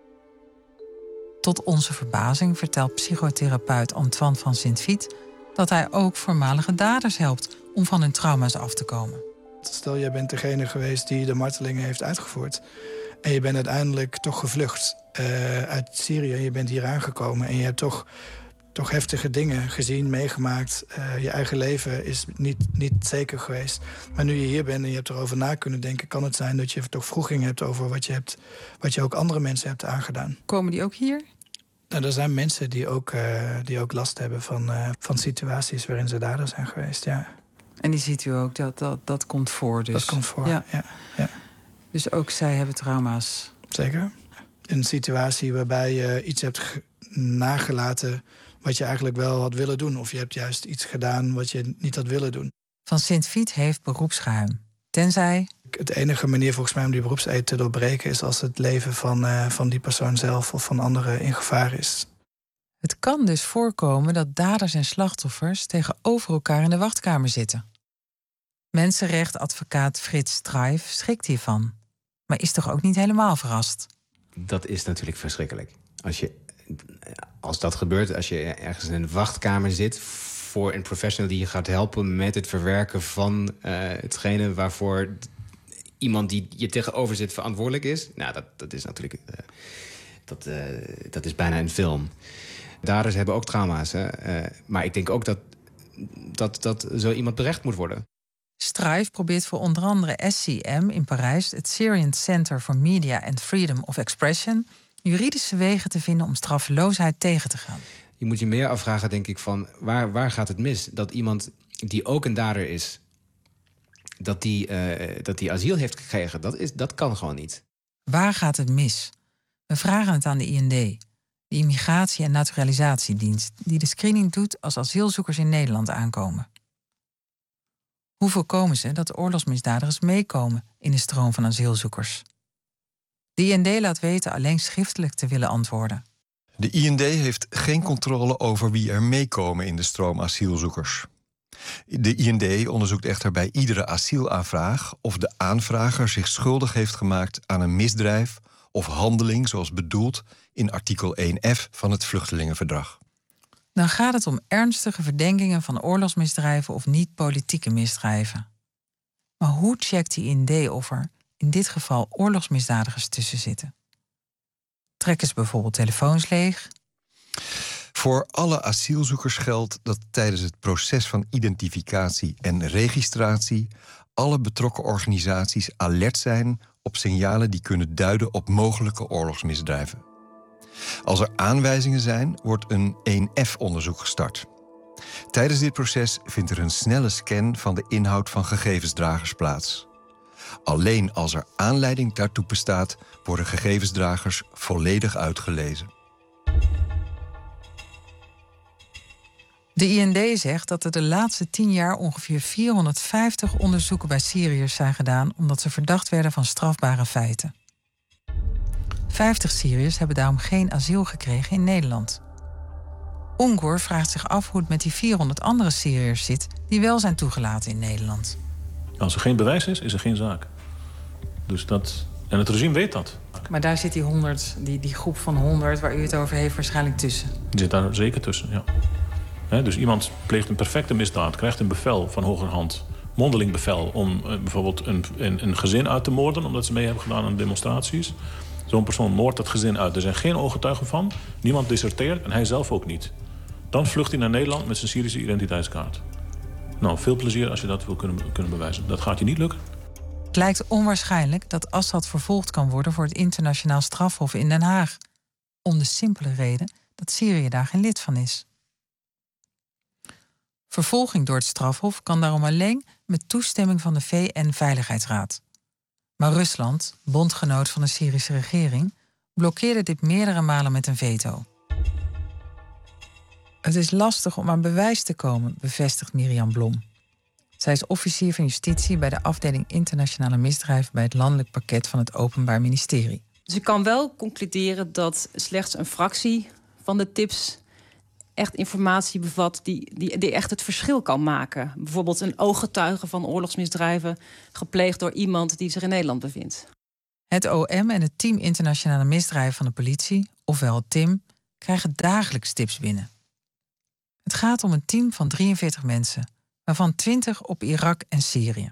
Tot onze verbazing vertelt psychotherapeut Antoine van Sint-Fiet dat hij ook voormalige daders helpt om van hun trauma's af te komen. Stel, jij bent degene geweest die de martelingen heeft uitgevoerd. En je bent uiteindelijk toch gevlucht uh, uit Syrië. Je bent hier aangekomen en je hebt toch, toch heftige dingen gezien, meegemaakt. Uh, je eigen leven is niet, niet zeker geweest. Maar nu je hier bent en je hebt erover na kunnen denken, kan het zijn dat je toch wroeging hebt over wat je, hebt, wat je ook andere mensen hebt aangedaan. Komen die ook hier? Nou, er zijn mensen die ook, uh, die ook last hebben van, uh, van situaties waarin ze dader zijn geweest, ja. En die ziet u ook, dat, dat, dat komt voor dus? Dat komt voor, ja. ja, ja. Dus ook zij hebben trauma's? Zeker. Een situatie waarbij je iets hebt ge- nagelaten wat je eigenlijk wel had willen doen. Of je hebt juist iets gedaan wat je niet had willen doen. Van Sint-Fiet heeft beroepsgeheim. Tenzij... Het enige manier volgens mij om die beroepseed te doorbreken is als het leven van, uh, van die persoon zelf of van anderen in gevaar is. Het kan dus voorkomen dat daders en slachtoffers tegenover elkaar in de wachtkamer zitten. Mensenrechtadvocaat Frits Strijf schrikt hiervan. Maar is toch ook niet helemaal verrast? Dat is natuurlijk verschrikkelijk. Als, je, als dat gebeurt, als je ergens in een wachtkamer zit voor een professional die je gaat helpen met het verwerken van uh, hetgene waarvoor iemand die je tegenover zit verantwoordelijk is. Nou, dat, dat is natuurlijk uh, dat, uh, dat is bijna een film. Daders hebben ook trauma's. Hè? Uh, maar ik denk ook dat, dat, dat zo iemand berecht moet worden. Strijf probeert voor onder andere S C M in Parijs, het Syrian Center for Media and Freedom of Expression, juridische wegen te vinden om straffeloosheid tegen te gaan. Je moet je meer afvragen, denk ik, van waar, waar gaat het mis? Dat iemand die ook een dader is, dat die, uh, dat die asiel heeft gekregen, dat, is, dat kan gewoon niet. Waar gaat het mis? We vragen het aan de I N D, de Immigratie- en Naturalisatiedienst, die de screening doet als asielzoekers in Nederland aankomen. Hoe voorkomen ze dat oorlogsmisdadigers meekomen in de stroom van asielzoekers? De I N D laat weten alleen schriftelijk te willen antwoorden. De I N D heeft geen controle over wie er meekomen in de stroom asielzoekers. De I N D onderzoekt echter bij iedere asielaanvraag of de aanvrager zich schuldig heeft gemaakt aan een misdrijf of handeling zoals bedoeld in artikel één F van het Vluchtelingenverdrag. Dan gaat het om ernstige verdenkingen van oorlogsmisdrijven of niet-politieke misdrijven. Maar hoe checkt de I N D of er, in dit geval, oorlogsmisdadigers tussen zitten? Trekken ze bijvoorbeeld telefoons leeg? Voor alle asielzoekers geldt dat tijdens het proces van identificatie en registratie alle betrokken organisaties alert zijn op signalen die kunnen duiden op mogelijke oorlogsmisdrijven. Als er aanwijzingen zijn, wordt een één F-onderzoek gestart. Tijdens dit proces vindt er een snelle scan van de inhoud van gegevensdragers plaats. Alleen als er aanleiding daartoe bestaat, worden gegevensdragers volledig uitgelezen. De I N D zegt dat er de laatste tien jaar ongeveer vierhonderdvijftig onderzoeken bij Syriërs zijn gedaan omdat ze verdacht werden van strafbare feiten. vijftig Syriërs hebben daarom geen asiel gekregen in Nederland. Ongor vraagt zich af hoe het met die vierhonderd andere Syriërs zit die wel zijn toegelaten in Nederland. Als er geen bewijs is, is er geen zaak. Dus dat... En het regime weet dat. Maar daar zit die honderd, die, die groep van honderd waar u het over heeft, waarschijnlijk tussen. Die zit daar zeker tussen, ja. He, dus iemand pleegt een perfecte misdaad, krijgt een bevel van hogerhand, mondeling bevel om uh, bijvoorbeeld een, een, een gezin uit te moorden omdat ze mee hebben gedaan aan demonstraties. Zo'n persoon moordt dat gezin uit. Er zijn geen ooggetuigen van, niemand deserteert en hij zelf ook niet. Dan vlucht hij naar Nederland met zijn Syrische identiteitskaart. Nou, veel plezier als je dat wil kunnen, kunnen bewijzen. Dat gaat je niet lukken. Het lijkt onwaarschijnlijk dat Assad vervolgd kan worden voor het internationaal strafhof in Den Haag. Om de simpele reden dat Syrië daar geen lid van is. Vervolging door het strafhof kan daarom alleen met toestemming van de V N-veiligheidsraad. Maar Rusland, bondgenoot van de Syrische regering, blokkeerde dit meerdere malen met een veto. Het is lastig om aan bewijs te komen, bevestigt Mirjam Blom. Zij is officier van justitie bij de afdeling internationale misdrijven bij het landelijk pakket van het Openbaar Ministerie. Dus ik kan wel concluderen dat slechts een fractie van de tips echt informatie bevat die, die, die echt het verschil kan maken. Bijvoorbeeld een ooggetuige van oorlogsmisdrijven gepleegd door iemand die zich in Nederland bevindt. Het O M en het Team Internationale Misdrijven van de politie, ofwel het T I M, krijgen dagelijks tips binnen. Het gaat om een team van drieënveertig mensen, waarvan twintig op Irak en Syrië.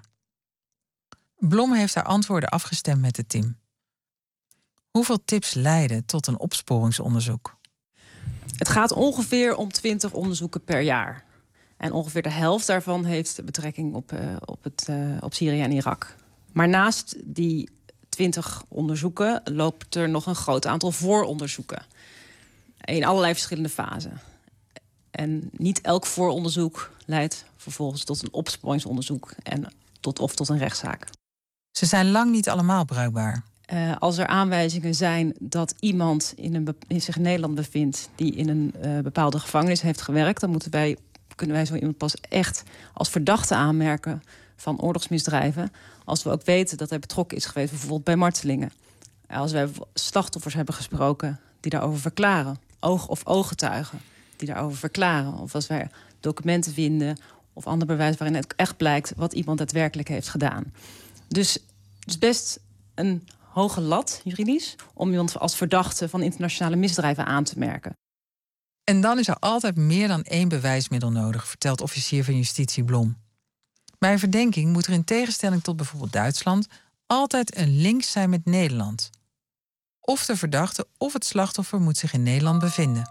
Blom heeft haar antwoorden afgestemd met het team. Hoeveel tips leiden tot een opsporingsonderzoek? Het gaat ongeveer om twintig onderzoeken per jaar. En ongeveer de helft daarvan heeft betrekking op, uh, op, het, uh, op Syrië en Irak. Maar naast die twintig onderzoeken loopt er nog een groot aantal vooronderzoeken. In allerlei verschillende fasen. En niet elk vooronderzoek leidt vervolgens tot een opsporingsonderzoek en tot, of tot een rechtszaak. Ze zijn lang niet allemaal bruikbaar. Uh, als er aanwijzingen zijn dat iemand in, een in zich in Nederland bevindt die in een uh, bepaalde gevangenis heeft gewerkt, dan moeten wij, kunnen wij zo iemand pas echt als verdachte aanmerken van oorlogsmisdrijven. Als we ook weten dat hij betrokken is geweest, bijvoorbeeld bij martelingen. Als wij slachtoffers hebben gesproken die daarover verklaren, oog- of ooggetuigen die daarover verklaren, of als wij documenten vinden of ander bewijs waarin het echt blijkt wat iemand daadwerkelijk heeft gedaan. Dus het is best een hoge lat, juridisch, om iemand als verdachte van internationale misdrijven aan te merken. En dan is er altijd meer dan één bewijsmiddel nodig, vertelt officier van justitie Blom. Bij een verdenking moet er in tegenstelling tot bijvoorbeeld Duitsland altijd een link zijn met Nederland. Of de verdachte of het slachtoffer moet zich in Nederland bevinden.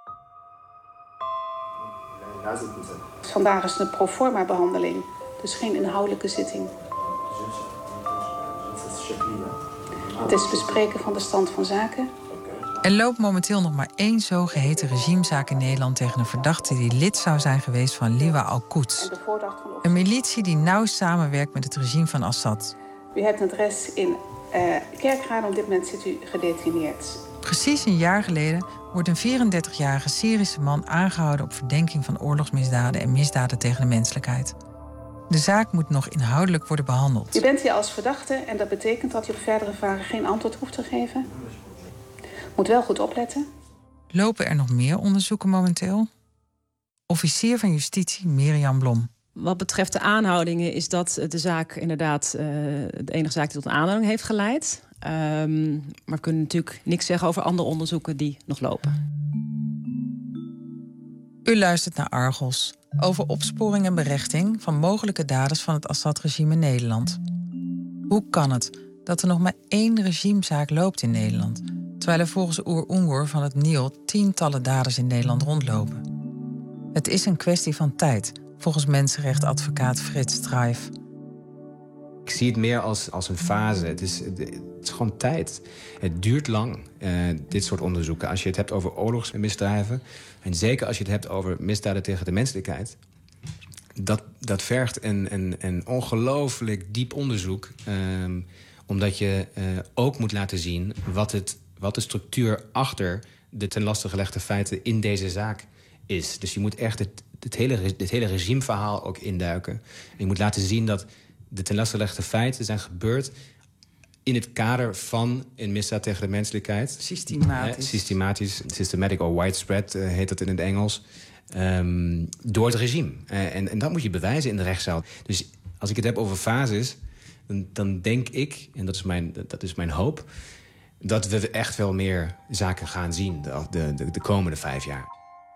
Vandaag is het een proforma behandeling, dus geen inhoudelijke zitting. Het is bespreken van de stand van zaken. Er loopt momenteel nog maar één zogeheten regimezaak in Nederland tegen een verdachte die lid zou zijn geweest van Liwa al-Quds. Een militie die nauw samenwerkt met het regime van Assad. U hebt een adres in uh, Kerkrade, op dit moment zit u gedetineerd. Precies een jaar geleden wordt een vierendertigjarige Syrische man aangehouden op verdenking van oorlogsmisdaden en misdaden tegen de menselijkheid. De zaak moet nog inhoudelijk worden behandeld. U bent hier als verdachte en dat betekent dat u op verdere vragen geen antwoord hoeft te geven. Moet wel goed opletten. Lopen er nog meer onderzoeken momenteel? Officier van justitie Mirjam Blom. Wat betreft de aanhoudingen is dat de zaak inderdaad uh, de enige zaak die tot een aanhouding heeft geleid. Um, maar we kunnen natuurlijk niks zeggen over andere onderzoeken die nog lopen. U luistert naar Argos over opsporing en berechting van mogelijke daders van het Assad-regime in Nederland. Hoe kan het dat er nog maar één regimezaak loopt in Nederland, terwijl er volgens Oer Oengur van het N I O tientallen daders in Nederland rondlopen. Het is een kwestie van tijd, volgens mensenrechtadvocaat Frits Strijf. Ik zie het meer als, als een fase. Het is, het is gewoon tijd. Het duurt lang, uh, dit soort onderzoeken. Als je het hebt over oorlogsmisdrijven, en zeker als je het hebt over misdaden tegen de menselijkheid, dat, dat vergt een, een, een ongelooflijk diep onderzoek. Um, omdat je uh, ook moet laten zien wat, het, wat de structuur achter de ten laste gelegde feiten in deze zaak is. Dus je moet echt het, het, hele, het hele regimeverhaal ook induiken. En je moet laten zien dat de ten laste gelegde feiten zijn gebeurd in het kader van een misdaad tegen de menselijkheid. Systematisch. Eh, systematisch, systematic or widespread uh, heet dat in het Engels. Um, door het regime. Uh, en, en dat moet je bewijzen in de rechtszaal. Dus als ik het heb over fases, dan, dan denk ik, en dat is, mijn, dat is mijn hoop, dat we echt wel meer zaken gaan zien de, de, de komende vijf jaar.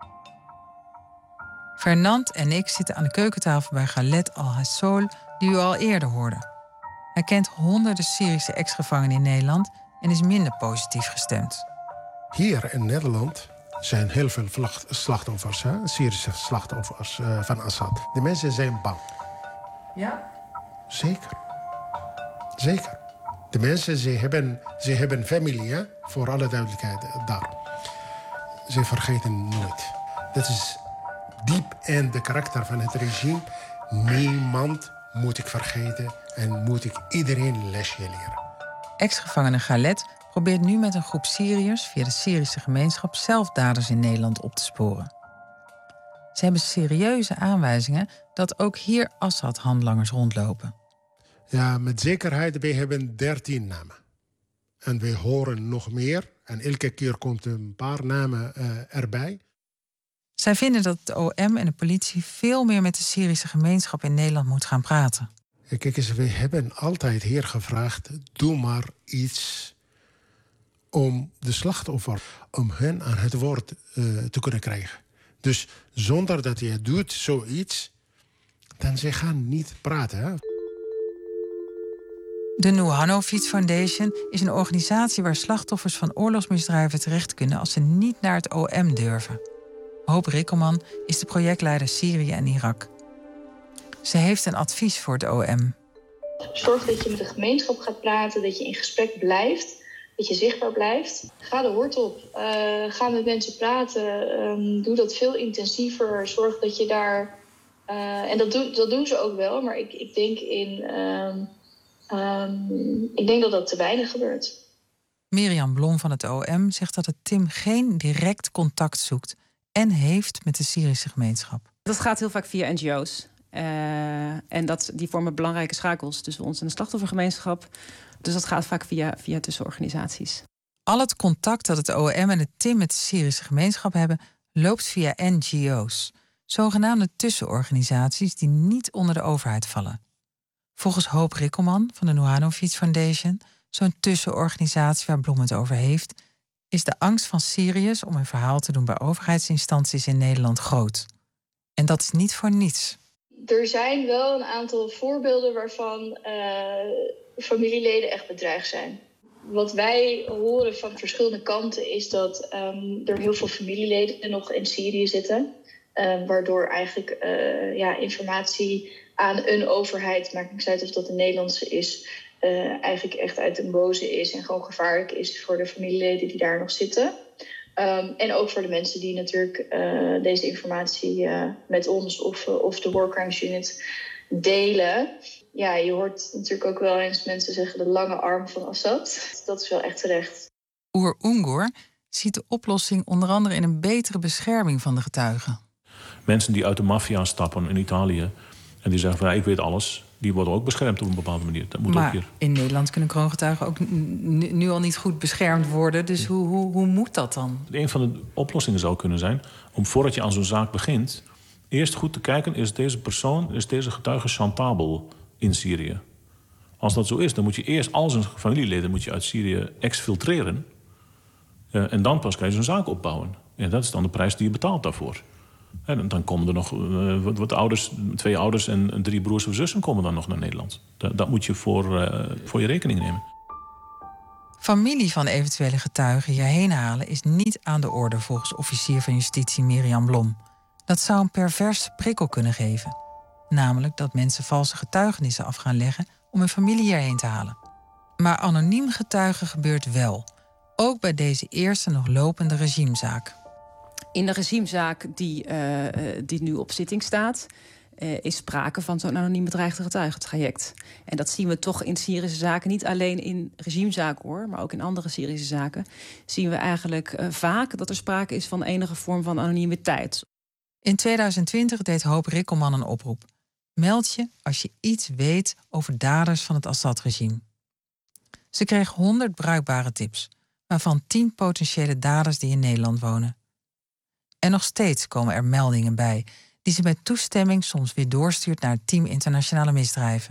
Fernand en ik zitten aan de keukentafel bij Khaled Al-Hassol, die u al eerder hoorde. Hij kent honderden Syrische ex-gevangenen in Nederland en is minder positief gestemd. Hier in Nederland zijn heel veel slachtoffers, hè? Syrische slachtoffers uh, van Assad. De mensen zijn bang. Ja? Zeker. Zeker. De mensen, ze hebben, ze hebben familie, hè? Voor alle duidelijkheid daar. Ze vergeten nooit. Dat is diep in de karakter van het regime. Niemand moet ik vergeten en moet ik iedereen lesje leren. Ex-gevangene Khaled probeert nu met een groep Syriërs via de Syrische gemeenschap zelf daders in Nederland op te sporen. Ze hebben serieuze aanwijzingen dat ook hier Assad-handlangers rondlopen. Ja, met zekerheid. We hebben dertien namen. En we horen nog meer. En elke keer komt een paar namen uh, erbij. Zij vinden dat de O M en de politie veel meer met de Syrische gemeenschap in Nederland moet gaan praten. Kijk eens, we hebben altijd hier gevraagd, doe maar iets om de slachtoffer, om hen aan het woord uh, te kunnen krijgen. Dus zonder dat je doet zoiets, dan ze gaan niet praten. Hè? De Nuhanovic Foundation is een organisatie waar slachtoffers van oorlogsmisdrijven terecht kunnen als ze niet naar het O M durven. Hoop Rikkelman is de projectleider Syrië en Irak. Ze heeft een advies voor het O M. Zorg dat je met de gemeenschap gaat praten, dat je in gesprek blijft, dat je zichtbaar blijft. Ga de hoort op. Uh, ga met mensen praten. Um, doe dat veel intensiever. Zorg dat je daar... Uh, en dat, doe, dat doen ze ook wel, maar ik, ik denk in... Um, um, ik denk dat dat te weinig gebeurt. Mirjam Blom van het O M zegt dat het team geen direct contact zoekt en heeft met de Syrische gemeenschap. Dat gaat heel vaak via N G O's. Uh, en dat, die vormen belangrijke schakels tussen ons en de slachtoffergemeenschap. Dus dat gaat vaak via, via tussenorganisaties. Al het contact dat het O M en het team met de Syrische gemeenschap hebben, loopt via N G O's. Zogenaamde tussenorganisaties die niet onder de overheid vallen. Volgens Hoop Rikkelman van de Nuhanovic Foundation, zo'n tussenorganisatie waar Blom het over heeft, is de angst van Syriërs om een verhaal te doen bij overheidsinstanties in Nederland groot. En dat is niet voor niets. Er zijn wel een aantal voorbeelden waarvan uh, familieleden echt bedreigd zijn. Wat wij horen van verschillende kanten is dat um, er heel veel familieleden nog in Syrië zitten. Uh, waardoor eigenlijk uh, ja, informatie aan een overheid, maakt niks uit of dat een Nederlandse is, uh, eigenlijk echt uit een boze is en gewoon gevaarlijk is voor de familieleden die daar nog zitten. Um, en ook voor de mensen die natuurlijk uh, deze informatie uh, met ons of, uh, of de War Crimes Unit delen. Ja, je hoort natuurlijk ook wel eens mensen zeggen de lange arm van Assad. Dat is wel echt terecht. Oer Oengur ziet de oplossing onder andere in een betere bescherming van de getuigen. Mensen die uit de maffia stappen in Italië en die zeggen van ja, ik weet alles, die worden ook beschermd op een bepaalde manier. Dat moet maar ook hier. In Nederland kunnen kroongetuigen ook n- nu al niet goed beschermd worden. Dus hoe, hoe, hoe moet dat dan? Een van de oplossingen zou kunnen zijn om voordat je aan zo'n zaak begint, eerst goed te kijken, is deze persoon, is deze getuige chantabel in Syrië? Als dat zo is, dan moet je eerst al zijn familieleden moet je uit Syrië exfiltreren. Uh, en dan pas kan je zo'n zaak opbouwen. En dat is dan de prijs die je betaalt daarvoor. En dan komen er nog uh, wat, wat ouders, twee ouders en drie broers of zussen komen dan nog naar Nederland. Dat, dat moet je voor, uh, voor je rekening nemen. Familie van eventuele getuigen hierheen halen is niet aan de orde volgens officier van justitie Mirjam Blom. Dat zou een perverse prikkel kunnen geven. Namelijk dat mensen valse getuigenissen af gaan leggen om hun familie hierheen te halen. Maar anoniem getuigen gebeurt wel. Ook bij deze eerste nog lopende regimezaak. In de regimezaak die, uh, die nu op zitting staat, Uh, is sprake van zo'n anoniem bedreigde getuigentraject. En dat zien we toch in Syrische zaken, niet alleen in regimezaken hoor, maar ook in andere Syrische zaken, zien we eigenlijk uh, vaak dat er sprake is van enige vorm van anonimiteit. In tweeduizend twintig deed Hoop Rikkelman een oproep. Meld je als je iets weet over daders van het Assad-regime. Ze kreeg honderd bruikbare tips, waarvan tien potentiële daders die in Nederland wonen. En nog steeds komen er meldingen bij die ze met toestemming soms weer doorstuurt naar het team internationale misdrijven.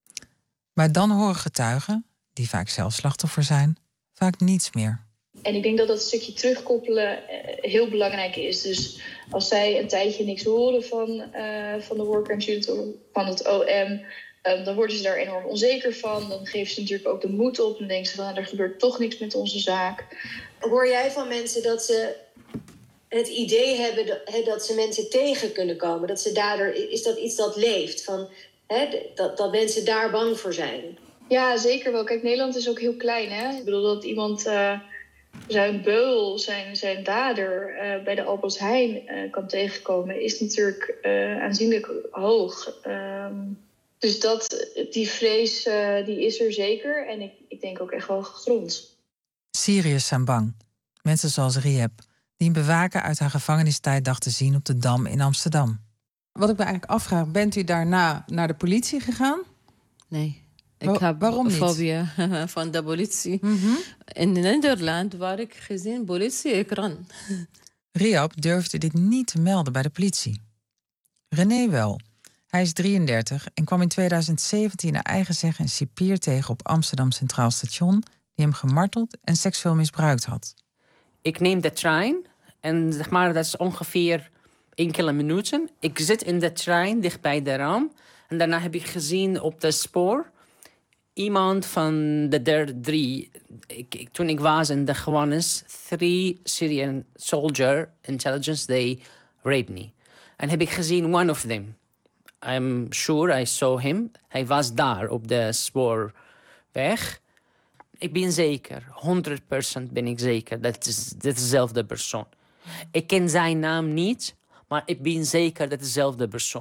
Maar dan horen getuigen, die vaak zelf slachtoffer zijn, vaak niets meer. En ik denk dat dat stukje terugkoppelen heel belangrijk is. Dus als zij een tijdje niks horen van, uh, van de War Crimes Unit of van het O M, um, dan worden ze daar enorm onzeker van. Dan geven ze natuurlijk ook de moed op en denken ze van er gebeurt toch niks met onze zaak. Hoor jij van mensen dat ze het idee hebben dat, dat ze mensen tegen kunnen komen? Dat ze daardoor, is dat iets dat leeft? Van, hè, dat, dat mensen daar bang voor zijn? Ja, zeker wel. Kijk, Nederland is ook heel klein. Hè? Ik bedoel dat iemand uh, zijn beul, zijn, zijn dader uh, bij de Albert Heijn uh, kan tegenkomen, is natuurlijk uh, aanzienlijk hoog. Um, dus dat, die vrees uh, die is er zeker. En ik, ik denk ook echt wel gegrond. Syriërs zijn bang. Mensen zoals Rieb, die een bewaker uit haar gevangenistijd dacht te zien op de Dam in Amsterdam. Wat ik me eigenlijk afvraag, bent u daarna naar de politie gegaan? Nee. Ik Wa- heb waarom niet? fobie van de politie. Mm-hmm. In Nederland waar ik gezien politie, ik ran. Riab durfde dit niet te melden bij de politie. René wel. Hij is drieëndertig en kwam in tweeduizend zeventien naar eigen zeggen een cipier tegen op Amsterdam Centraal Station die hem gemarteld en seksueel misbruikt had. Ik neem de trein en zeg maar, dat is ongeveer enkele minuten. Ik zit in de trein dicht bij de raam. En daarna heb ik gezien op de spoor iemand van de derde drie. Ik, ik, toen ik was in de gevangenis, three Syrian soldier intelligence, they raped me. En heb ik gezien one of them. I'm sure I saw him. Hij was daar op de spoorweg. Ik ben zeker, honderd procent ben ik zeker, dat is dezelfde persoon. Ik ken zijn naam niet, maar ik ben zeker dat is dezelfde persoon.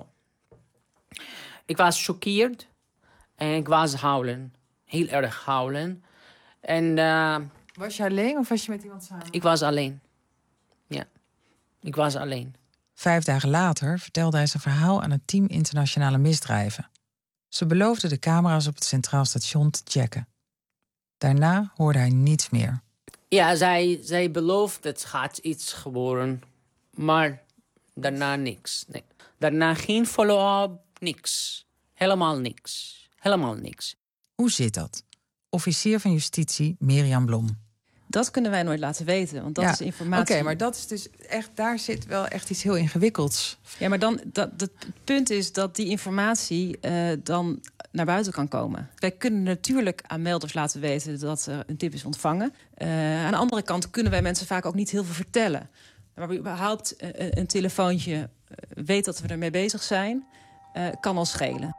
Ik was choqueerd en ik was huilen. Heel erg huilen. En, uh, was je alleen of was je met iemand samen? Ik was alleen. Ja, ik was alleen. Vijf dagen later vertelde hij zijn verhaal aan het team internationale misdrijven. Ze beloofden de camera's op het Centraal Station te checken. Daarna hoorde hij niets meer. Ja, zij, zij belooft het gaat iets gebeuren. Maar daarna niks. Nee. Daarna geen follow-up, niks. Helemaal niks. Helemaal niks. Hoe zit dat? Officier van Justitie Mirjam Blom. Dat kunnen wij nooit laten weten, want dat ja, is informatie. Oké, okay, maar dat is dus echt, daar zit wel echt iets heel ingewikkelds. Ja, maar dan, dat, dat, het punt is dat die informatie uh, dan naar buiten kan komen. Wij kunnen natuurlijk aan melders laten weten dat er een tip is ontvangen. Uh, aan de andere kant kunnen wij mensen vaak ook niet heel veel vertellen. Maar überhaupt uh, een telefoontje uh, weet dat we ermee bezig zijn, uh, kan al schelen.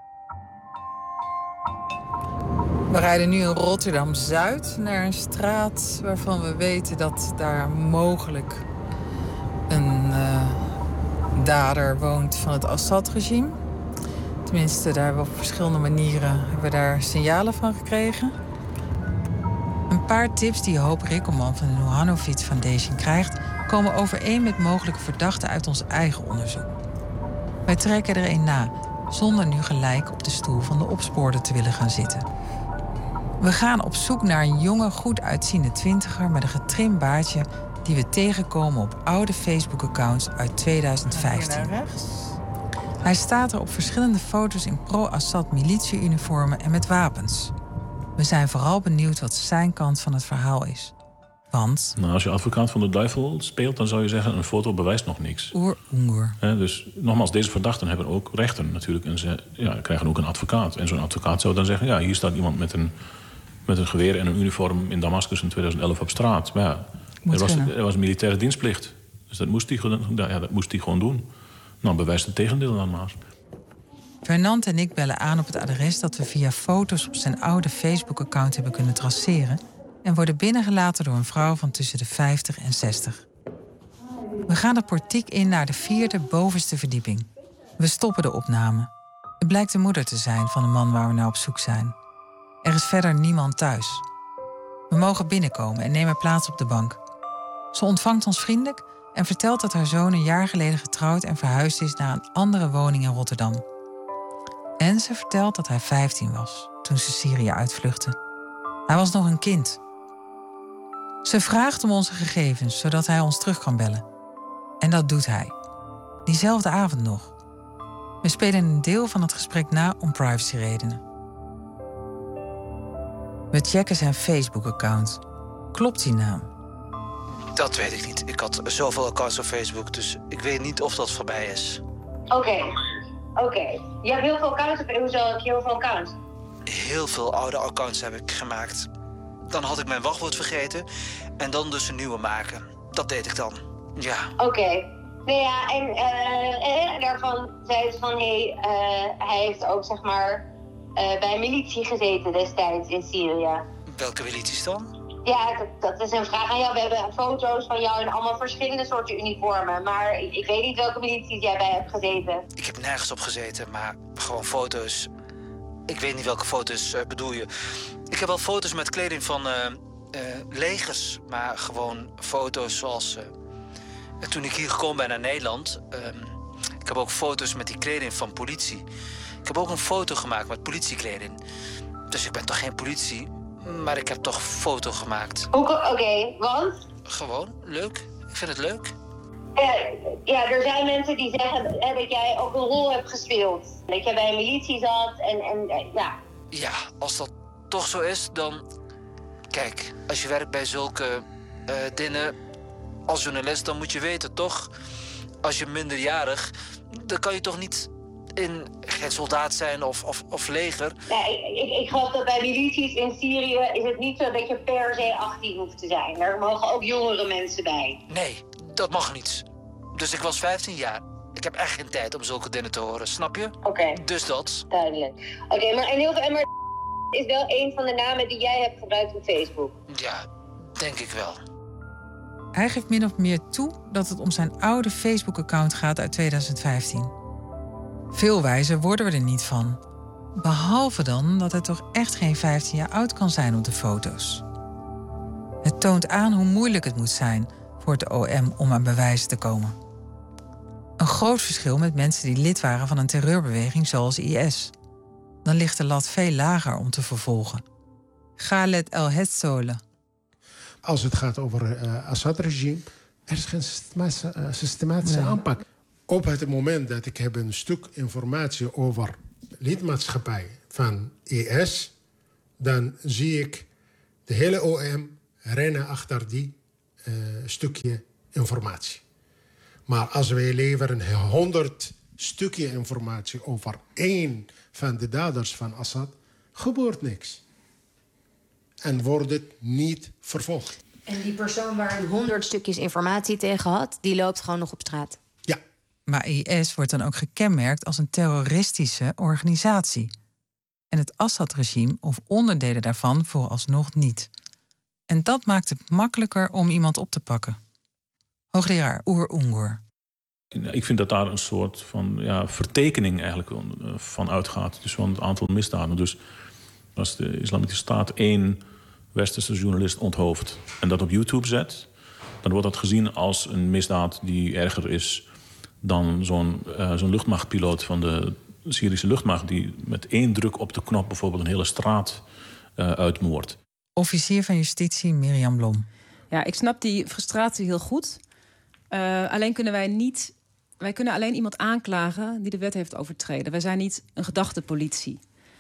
We rijden nu in Rotterdam-Zuid naar een straat waarvan we weten dat daar mogelijk een uh, dader woont van het Assad-regime. Tenminste, daar hebben we op verschillende manieren hebben we daar signalen van gekregen. Een paar tips die Hoop Rikkelman van de Nuhanovits Foundation krijgt, komen overeen met mogelijke verdachten uit ons eigen onderzoek. Wij trekken er een na, zonder nu gelijk op de stoel van de opspoorder te willen gaan zitten. We gaan op zoek naar een jonge, goed uitziende twintiger met een getrimd baardje die we tegenkomen op oude Facebook-accounts uit tweeduizend vijftien. Hij staat er op verschillende foto's in pro-Assad militie-uniformen en met wapens. We zijn vooral benieuwd wat zijn kant van het verhaal is. Want... Nou, als je advocaat van de duivel speelt, dan zou je zeggen, een foto bewijst nog niks. Oer-oer. Dus nogmaals, deze verdachten hebben ook rechten natuurlijk. En ze ja, krijgen ook een advocaat. En zo'n advocaat zou dan zeggen, ja, hier staat iemand met een met een geweer en een uniform in Damascus in tweeduizend elf op straat. Maar ja, er was, er was militaire dienstplicht. Dus dat moest hij, ja, dat moest hij gewoon doen. Nou, bewijst het tegendeel dan maar. Fernand en ik bellen aan op het adres dat we via foto's op zijn oude Facebook-account hebben kunnen traceren en worden binnengelaten door een vrouw van tussen de vijftig en zestig. We gaan de portiek in naar de vierde bovenste verdieping. We stoppen de opname. Het blijkt de moeder te zijn van de man waar we naar op zoek zijn. Er is verder niemand thuis. We mogen binnenkomen en nemen plaats op de bank. Ze ontvangt ons vriendelijk en vertelt dat haar zoon een jaar geleden getrouwd en verhuisd is naar een andere woning in Rotterdam. En ze vertelt dat hij vijftien was toen ze Syrië uitvluchtte. Hij was nog een kind. Ze vraagt om onze gegevens, zodat hij ons terug kan bellen. En dat doet hij. Diezelfde avond nog. We spelen een deel van het gesprek na om privacyredenen. We checken zijn Facebook-account. Klopt die naam? Dat weet ik niet. Ik had zoveel accounts op Facebook, dus ik weet niet of dat voorbij is. Oké, okay. oké. Okay. Je hebt heel veel accounts. Hoezo heb je heel veel accounts? Heel veel oude accounts heb ik gemaakt. Dan had ik mijn wachtwoord vergeten en dan dus een nieuwe maken. Dat deed ik dan, ja. Oké. Okay. Nou ja, en, uh, en daarvan zei ze van, hé, hey, uh, hij heeft ook, zeg maar, uh, bij een militie gezeten destijds in Syrië. Welke milities dan? Ja, dat, dat is een vraag aan jou. We hebben foto's van jou in allemaal verschillende soorten uniformen. Maar ik, ik weet niet welke milities jij bij hebt gezeten. Ik heb nergens op gezeten, maar gewoon foto's. Ik weet niet welke foto's uh, bedoel je. Ik heb wel foto's met kleding van uh, uh, legers, maar gewoon foto's zoals... Uh, toen ik hier gekomen ben naar Nederland... Uh, ik heb ook foto's met die kleding van politie. Ik heb ook een foto gemaakt met politiekleding. Dus ik ben toch geen politie, maar ik heb toch een foto gemaakt. Oké, okay, want? Gewoon, leuk. Ik vind het leuk. Ja, ja, er zijn mensen die zeggen hè, dat jij ook een rol hebt gespeeld. Dat jij bij een militie zat en, en ja. Ja, als dat toch zo is, dan... Kijk, als je werkt bij zulke uh, dingen als journalist, dan moet je weten, toch? Als je minderjarig, dan kan je toch niet in geen soldaat zijn of, of, of leger. Ja, ik, ik, ik geloof dat bij milities in Syrië is het niet zo dat je per se achttien hoeft te zijn. Er mogen ook jongere mensen bij. Nee, dat mag niet. Dus ik was vijftien jaar. Ik heb echt geen tijd om zulke dingen te horen, snap je? Oké. Okay. Dus dat. Duidelijk. Oké, okay, maar en heel veel... Maar is wel een van de namen die jij hebt gebruikt op Facebook. Ja, denk ik wel. Hij geeft min of meer toe dat het om zijn oude Facebook-account gaat uit tweeduizend vijftien. Veel wijzer worden we er niet van. Behalve dan dat hij toch echt geen vijftien jaar oud kan zijn op de foto's. Het toont aan hoe moeilijk het moet zijn voor het O M om aan bewijzen te komen. Een groot verschil met mensen die lid waren van een terreurbeweging zoals I S. Dan ligt de lat veel lager om te vervolgen. Khaled El-Hetzole. Als het gaat over het uh, Assad-regime, er is geen systematische, uh, systematische nee. aanpak. Op het moment dat ik heb een stuk informatie over lidmaatschappij van I S, dan zie ik de hele O M rennen achter die uh, stukje informatie. Maar als wij leveren honderd stukje informatie over één van de daders van Assad, gebeurt niks. En wordt het niet vervolgd. En die persoon waar een honderd stukjes informatie tegen had, die loopt gewoon nog op straat? Ja. Maar I S wordt dan ook gekenmerkt als een terroristische organisatie. En het Assad-regime of onderdelen daarvan vooralsnog niet. En dat maakt het makkelijker om iemand op te pakken. Hoogleraar Uğur Ungur. Ik vind dat daar een soort van ja, vertekening eigenlijk van uitgaat. Dus van het aantal misdaden. Dus als de Islamitische Staat één westerse journalist onthoofdt en dat op YouTube zet, dan wordt dat gezien als een misdaad die erger is dan zo'n uh, zo'n luchtmachtpiloot van de Syrische luchtmacht die met één druk op de knop bijvoorbeeld een hele straat uh, uitmoordt. Officier van Justitie Mirjam Blom. Ja, ik snap die frustratie heel goed. Uh, alleen kunnen wij niet... Wij kunnen alleen iemand aanklagen die de wet heeft overtreden. Wij zijn niet een gedachtepolitie.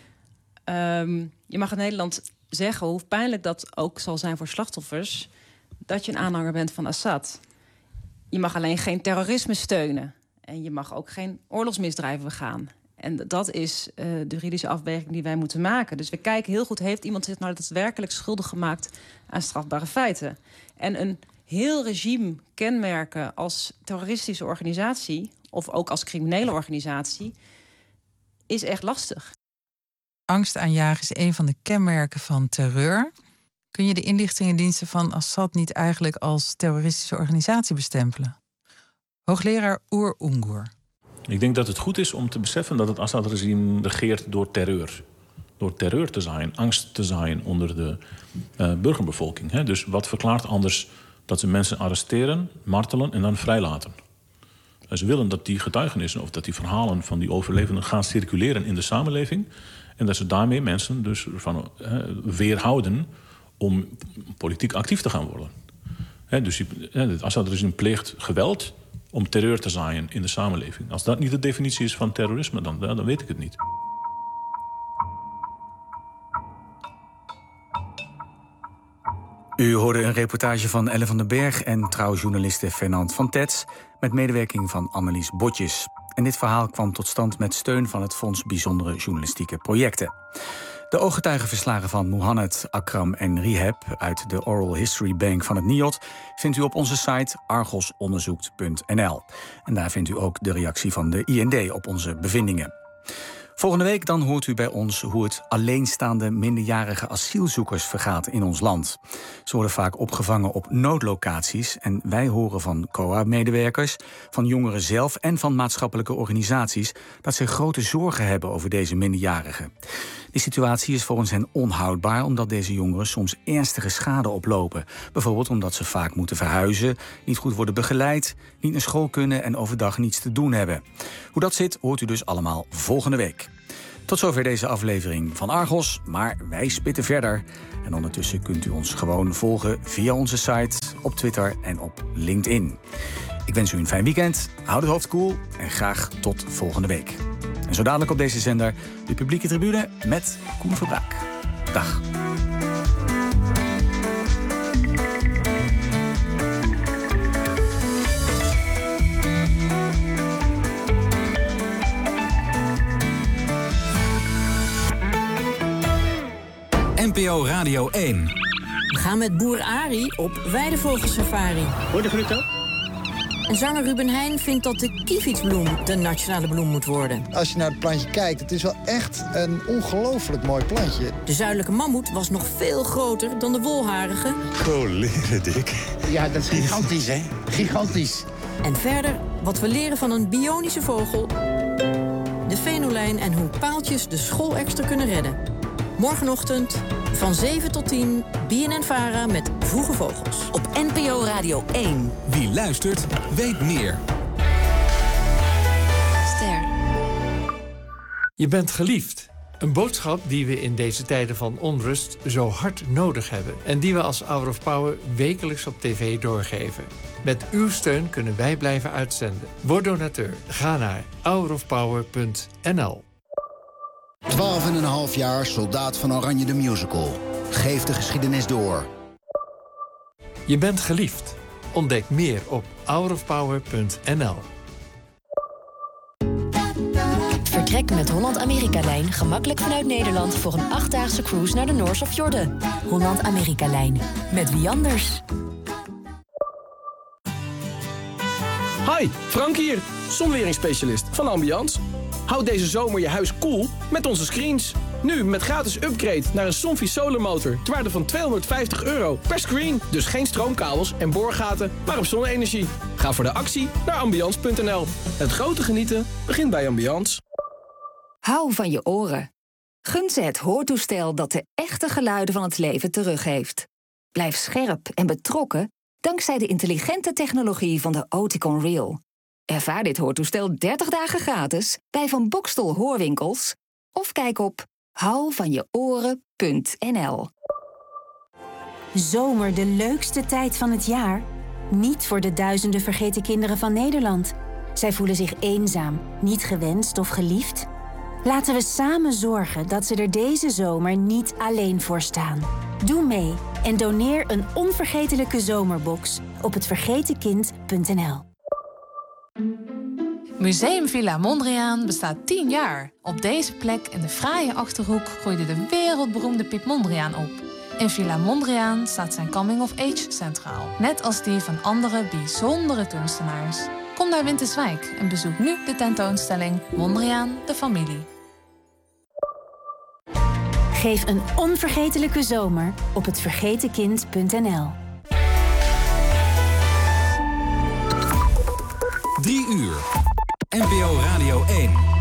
Um, je mag in Nederland zeggen, hoe pijnlijk dat ook zal zijn voor slachtoffers, dat je een aanhanger bent van Assad. Je mag alleen geen terrorisme steunen. En je mag ook geen oorlogsmisdrijven begaan. En dat is uh, de juridische afweging die wij moeten maken. Dus we kijken heel goed, heeft iemand zich nou daadwerkelijk schuldig gemaakt aan strafbare feiten? En een heel regime kenmerken als terroristische organisatie, of ook als criminele organisatie, is echt lastig. Angst aanjagen is een van de kenmerken van terreur. Kun je de inlichtingendiensten van Assad niet eigenlijk als terroristische organisatie bestempelen? Hoogleraar Uğur Ungur. Ik denk dat het goed is om te beseffen dat het Assad-regime regeert door terreur. Door terreur te zaaien, angst te zaaien onder de uh, burgerbevolking. Hè? Dus wat verklaart anders dat ze mensen arresteren, martelen en dan vrijlaten? En ze willen dat die getuigenissen of dat die verhalen van die overlevenden gaan circuleren in de samenleving. En dat ze daarmee mensen dus van uh, weerhouden om politiek actief te gaan worden. He, dus het Assad-regime pleegt geweld om terreur te zaaien in de samenleving. Als dat niet de definitie is van terrorisme, dan, dan weet ik het niet. U hoorde een reportage van Elle van den Berg en trouwjournaliste Fernand van Tets met medewerking van Annelies Botjes. En dit verhaal kwam tot stand met steun van het Fonds Bijzondere Journalistieke Projecten. De ooggetuigenverslagen van Muhannad, Akram en Riheb uit de Oral History Bank van het N I O D vindt u op onze site argos onderzoekt punt n l. En daar vindt u ook de reactie van de I N D op onze bevindingen. Volgende week dan hoort u bij ons hoe het alleenstaande minderjarige asielzoekers vergaat in ons land. Ze worden vaak opgevangen op noodlocaties en wij horen van C O A-medewerkers, van jongeren zelf en van maatschappelijke organisaties dat ze grote zorgen hebben over deze minderjarigen. De situatie is volgens hen onhoudbaar omdat deze jongeren soms ernstige schade oplopen. Bijvoorbeeld omdat ze vaak moeten verhuizen, niet goed worden begeleid, niet naar school kunnen en overdag niets te doen hebben. Hoe dat zit hoort u dus allemaal volgende week. Tot zover deze aflevering van Argos, maar wij spitten verder. En ondertussen kunt u ons gewoon volgen via onze site, op Twitter en op LinkedIn. Ik wens u een fijn weekend, houd het hoofd koel en graag tot volgende week. En zo dadelijk op deze zender de publieke tribune met Koen Verbraak. Dag. N P O Radio één. We gaan met boer Arie op weidevogelsafari. Hoor je groeten? En zanger Ruben Heijn vindt dat de kievietsbloem de nationale bloem moet worden. Als je naar het plantje kijkt, het is wel echt een ongelooflijk mooi plantje. De zuidelijke mammoet was nog veel groter dan de wolharige. Coleren dik. Ja, dat is gigantisch, hè? Gigantisch. En verder wat we leren van een bionische vogel, de fenolijn en hoe paaltjes de schoolekster kunnen redden. Morgenochtend van zeven tot tien, B N N-Vara met Vroege Vogels. Op N P O Radio één. Wie luistert, weet meer. Ster. Je bent geliefd. Een boodschap die we in deze tijden van onrust zo hard nodig hebben. En die we als Hour of Power wekelijks op tv doorgeven. Met uw steun kunnen wij blijven uitzenden. Word donateur. Ga naar hour of power punt n l. Twaalf en een half jaar Soldaat van Oranje de Musical. Geef de geschiedenis door. Je bent geliefd. Ontdek meer op hour of power punt n l. Vertrek met Holland-Amerika-lijn gemakkelijk vanuit Nederland voor een achtdaagse cruise naar de Noorse fjorden. Holland-Amerika-lijn. Met wie anders? Hi, Frank hier, zonweringsspecialist van Ambiance. Houd deze zomer je huis koel met onze screens. Nu met gratis upgrade naar een Somfy Solar Motor ter waarde van tweehonderdvijftig euro per screen. Dus geen stroomkabels en boorgaten, maar op zonne-energie. Ga voor de actie naar ambiance punt n l. Het grote genieten begint bij Ambiance. Hou van je oren. Gun ze het hoortoestel dat de echte geluiden van het leven teruggeeft. Blijf scherp en betrokken dankzij de intelligente technologie van de Oticon Real. Ervaar dit hoortoestel dertig dagen gratis bij Van Bokstel Hoorwinkels of kijk op hou van je oren punt n l. Zomer de leukste tijd van het jaar? Niet voor de duizenden vergeten kinderen van Nederland. Zij voelen zich eenzaam, niet gewenst of geliefd. Laten we samen zorgen dat ze er deze zomer niet alleen voor staan. Doe mee en doneer een onvergetelijke zomerbox op het vergeten kind punt n l. Museum Villa Mondriaan bestaat tien jaar. Op deze plek in de fraaie Achterhoek groeide de wereldberoemde Piet Mondriaan op. In Villa Mondriaan staat zijn coming-of-age centraal. Net als die van andere bijzondere kunstenaars. Kom naar Winterswijk en bezoek nu de tentoonstelling Mondriaan, de familie. Geef een onvergetelijke zomer op het vergeten kind punt n l. Drie uur. N P O Radio één.